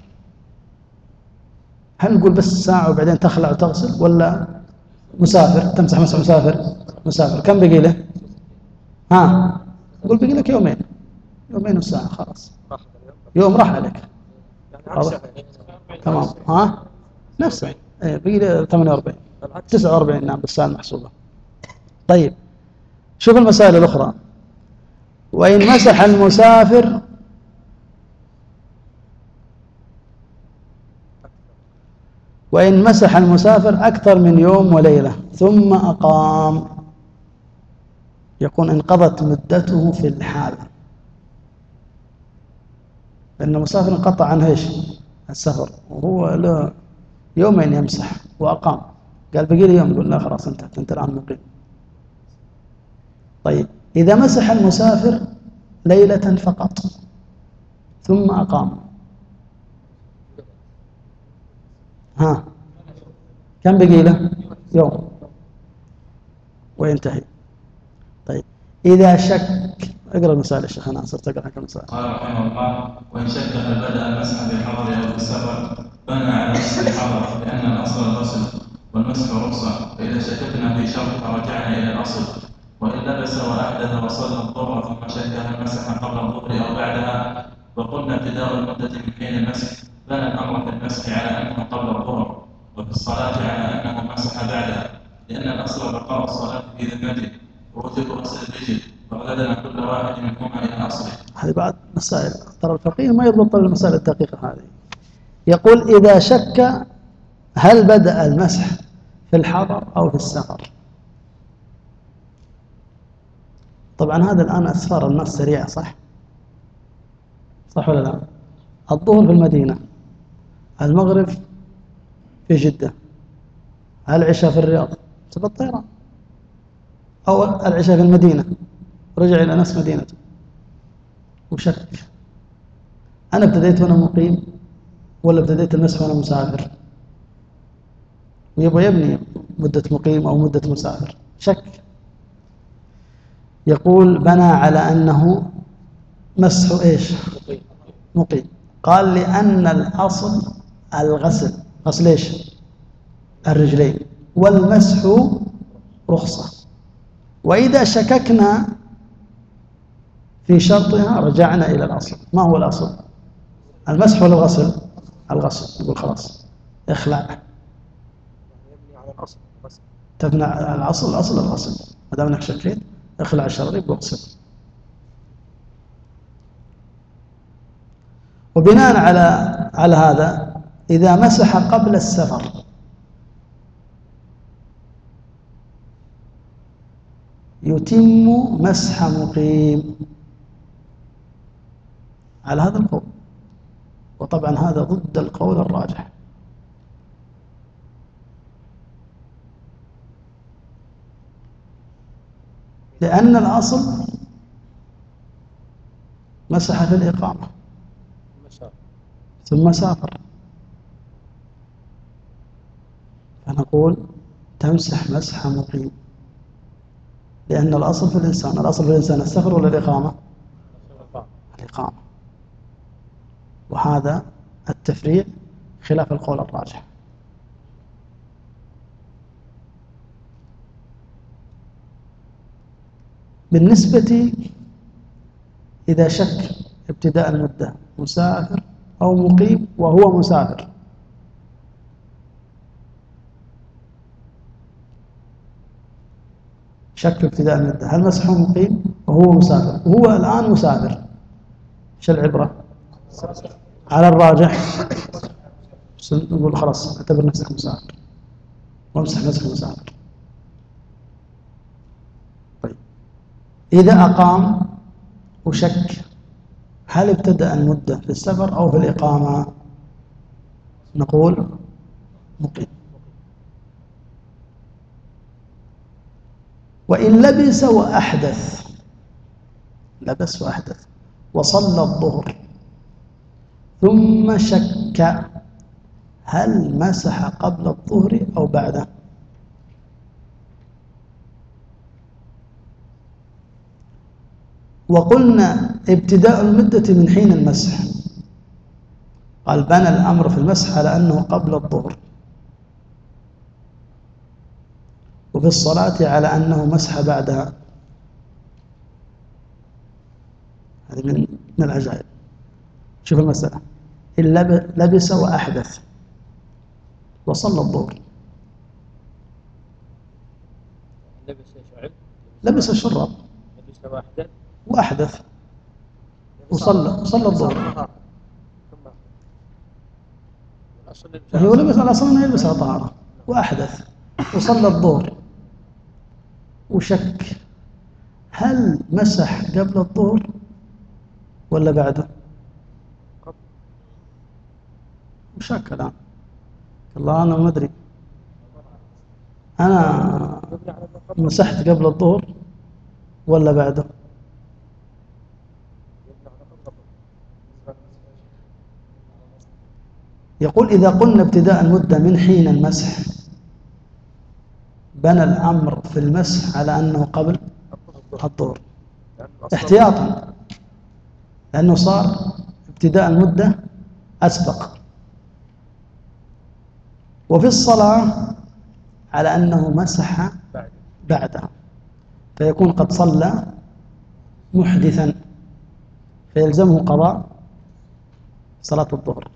هل نقول بس ساعة وبعدين تخلع وتغسل، ولا مسافر تمسح مسح مسافر؟ مسافر. كم بقي له؟ ها نقول بقي لك يومين، يومين وساعة، خلاص يوم راح عليك. واضح؟ تمام. ها نفسه ايه بقي له ثمانية وأربعين تسعة وأربعين نعم بالساعة المحسوبة. طيب شوف المسائل الأخرى. وإن مسح المسافر وإن مسح المسافر أكثر من يوم وليلة ثم أقام، يكون انقضت مدته في الحال، لأن المسافر انقطع عنه ايش؟ السفر، وهو له يومين يمسح وأقام، قال بقي لي يوم، يقول لا خلاص انتهت، انت الآن مقيم. طيب إذا مسح المسافر ليلة فقط ثم أقام، ها كم بقي له؟ يوم وينتهي. طيب إذا شك، اقرأ المسائل يا شيخ، أنا صرت أقرأ المسائل. قال رحمه الله: وإن شك هل بدأ المسح بالحضر أو في السفر بنى على نفس الحضر، لأن الأصل الغسل والمسح رخصة، فإذا شككنا في شرط فرجعنا إلى الأصل. وإن لبس وأحدث وصلى الظهر ثم شك هل مسح قبل الظهر أو بعدها، وقلنا ابتداء المدة من حين المسح، بنى الأمر في المسح على أنه قبل الظهر، وفي الصلاة على أنه مسح بعدها، لأن الأصل بقاء الصلاة في ذمته ووجوب غسل الرجل، وغلبنا كل واحد منهما إلى أصله. هذه بعد مسائل، ترى الفقيه ما يضبط المسائل الدقيقة هذه. يقول إذا شك هل بدأ المسح في الحضر أو في السفر. طبعا هذا الآن أسفار الناس سريعة، صح؟ صح ولا لا؟ الظهر في المدينة، المغرب في جدة، العشاء في الرياض، سبب الطيران، أو العشاء في المدينة رجع إلى نفس مدينته وشك، أنا ابتديت وأنا مقيم ولا ابتديت المسح وأنا مسافر؟ ويبغى يبني مدة مقيم أو مدة مسافر، شك. يقول بنى على أنه مسح إيش؟ مقيم. قال لأن الأصل الغسل، غسل إيش؟ الرجلين، والمسح رخصة، وإذا شككنا في شرطها رجعنا إلى الأصل. ما هو الأصل؟ المسح ولا الغسل؟ الغسل. يقول خلاص اخلع، يبني على الأصل بس. تبنى على الأصل، الأصل الغسل، ما دام انك شكيت اخلع الشريط واغسل. وبناء على على هذا إذا مسح قبل السفر يتم مسح مقيم على هذا القول، وطبعا هذا ضد القول الراجح، لأن الأصل مسح في الإقامة ثم سافر، فنقول تمسح مسح مقيم، لأن الأصل في الإنسان، الأصل في الإنسان السفر ولا الإقامة؟ الإقامة، وهذا التفريع خلاف القول الراجح. بالنسبة إذا شك ابتداء المدة مسافر أو مقيم وهو مسافر، شك ابتداء المدة هل مسحه مقيم وهو مسافر، وهو الآن مسافر، ايش العبرة؟ على الراجح نقول خلاص اعتبر نفسك مسافر وامسح مسح مسافر. طيب إذا أقام وشك هل ابتدأ المدة في السفر أو في الإقامة؟ نقول مقيم. وإن لبس وأحدث، لبس وأحدث وصلى الظهر ثم شك هل مسح قبل الظهر أو بعده؟ وقلنا ابتداء المدة من حين المسح، قال بنى الأمر في المسح على أنه قبل الظهر، وفي الصلاة على أنه مسح بعدها. هذه من من العجائب. شوف المسألة، إن لبس وأحدث وصلى الظهر، لبس شعب، لبس الشراب لبس واحدة وأحدث وصلى وصلى الظهر. هو لبس على أصل أنه يلبس على طهارة وأحدث وصلى الظهر وشك هل مسح قبل الظهر ولا بعده؟ وشك الآن، والله أنا ما أدري، أنا مسحت قبل الظهر ولا بعده؟ يقول إذا قلنا ابتداء المدة من حين المسح بنى الأمر في المسح على أنه قبل الظهر احتياطا، لأنه صار ابتداء المدة أسبق، وفي الصلاة على أنه مسح بعدها، فيكون قد صلى محدثا فيلزمه قضاء صلاة الظهر،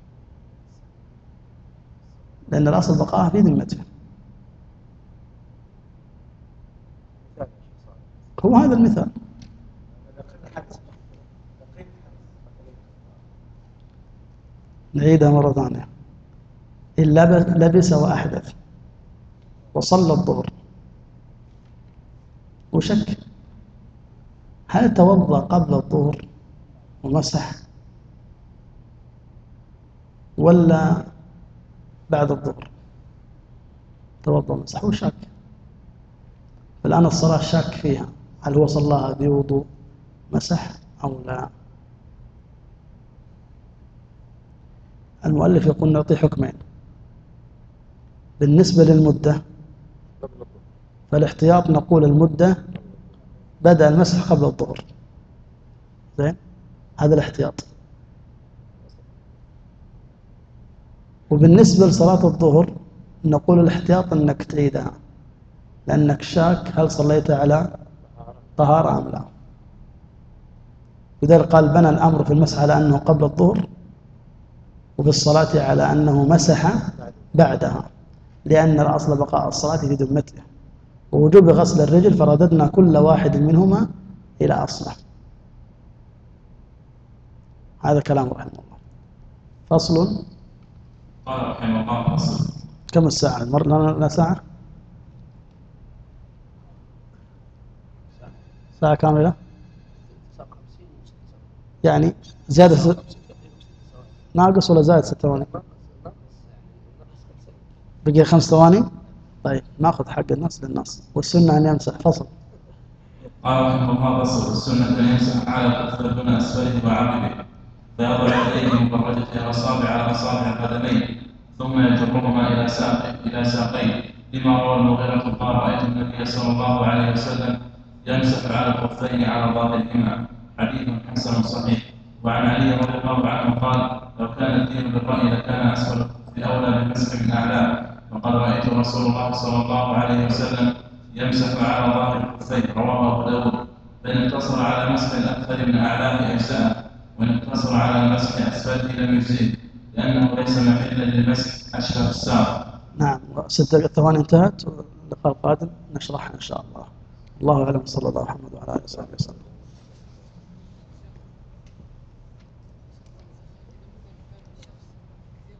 لأن الأصل بقاءه في ذمته. هو هذا المثال. نعيدها مرة ثانية. إن لبس وأحدث وصلى الظهر وشك هل توضأ قبل الظهر ومسح ولا بعد الظهر توضأ ومسح، وشك. فالآن الصلاة شاك فيها، هل هو صلاها بوضوء مسح أو لا؟ المؤلف يقول نعطي حكمين. بالنسبة للمدة فالاحتياط نقول المدة بدأ المسح قبل الظهر، زين، هذا الاحتياط. وبالنسبة لصلاة الظهر نقول الاحتياط أنك تعيدها، لأنك شاك هل صليت على طهارة أم لا. لذلك قال بنى الأمر في المسح على أنه قبل الظهر، وفي الصلاة على أنه مسح بعدها، لأن الأصل بقاء الصلاة في ذمته، ووجوب غسل الرجل فرددنا كل واحد منهما إلى أصله. هذا كلام رحمه الله. فصل. قال رحمه الله فصل. كم الساعة؟ مر لنا ساعة؟ ساعة كاملة؟ يعني زيادة س... ناقص ولا زائد ست ثواني؟ بقي خمس ثواني. طيب ناخذ حق الناس للناس. والسنة أن يمسح. فصل. قال رحمه الله فصل. السنة أن يمسح على كفه دون أسفله وعقبه، فيضع يديه المفرجة إلى أصابع على أصابع القدمين، ثم يجرهما إلى ساق إلى ساقين، لما روى المغيرة قال رأيت النبي صلى الله عليه وسلم يمسح على الخفين على ظاهرهما، حديث حسن صحيح. وعن علي رضي الله عنه قال لو كان الدين بالرأي لكان أسفل الخف أولى بالمسح من أعلاه، وقد رأيت رسول الله صلى الله عليه وسلم يمسح على ظاهر الخفين، رواه أبو داود. فإن اقتصر على مسح الأكثر من أعلاه أجزاء، وإن اقتصر على مسح أسفله لم يجزئه، لأنه ليس محلا للمسح أشبه الساق. نعم. ست ثواني انتهت، واللقاء القادم نشرحها إن شاء الله. الله أعلم. صلى الله عليه وسلم وعلى آله وصحبه وسلم.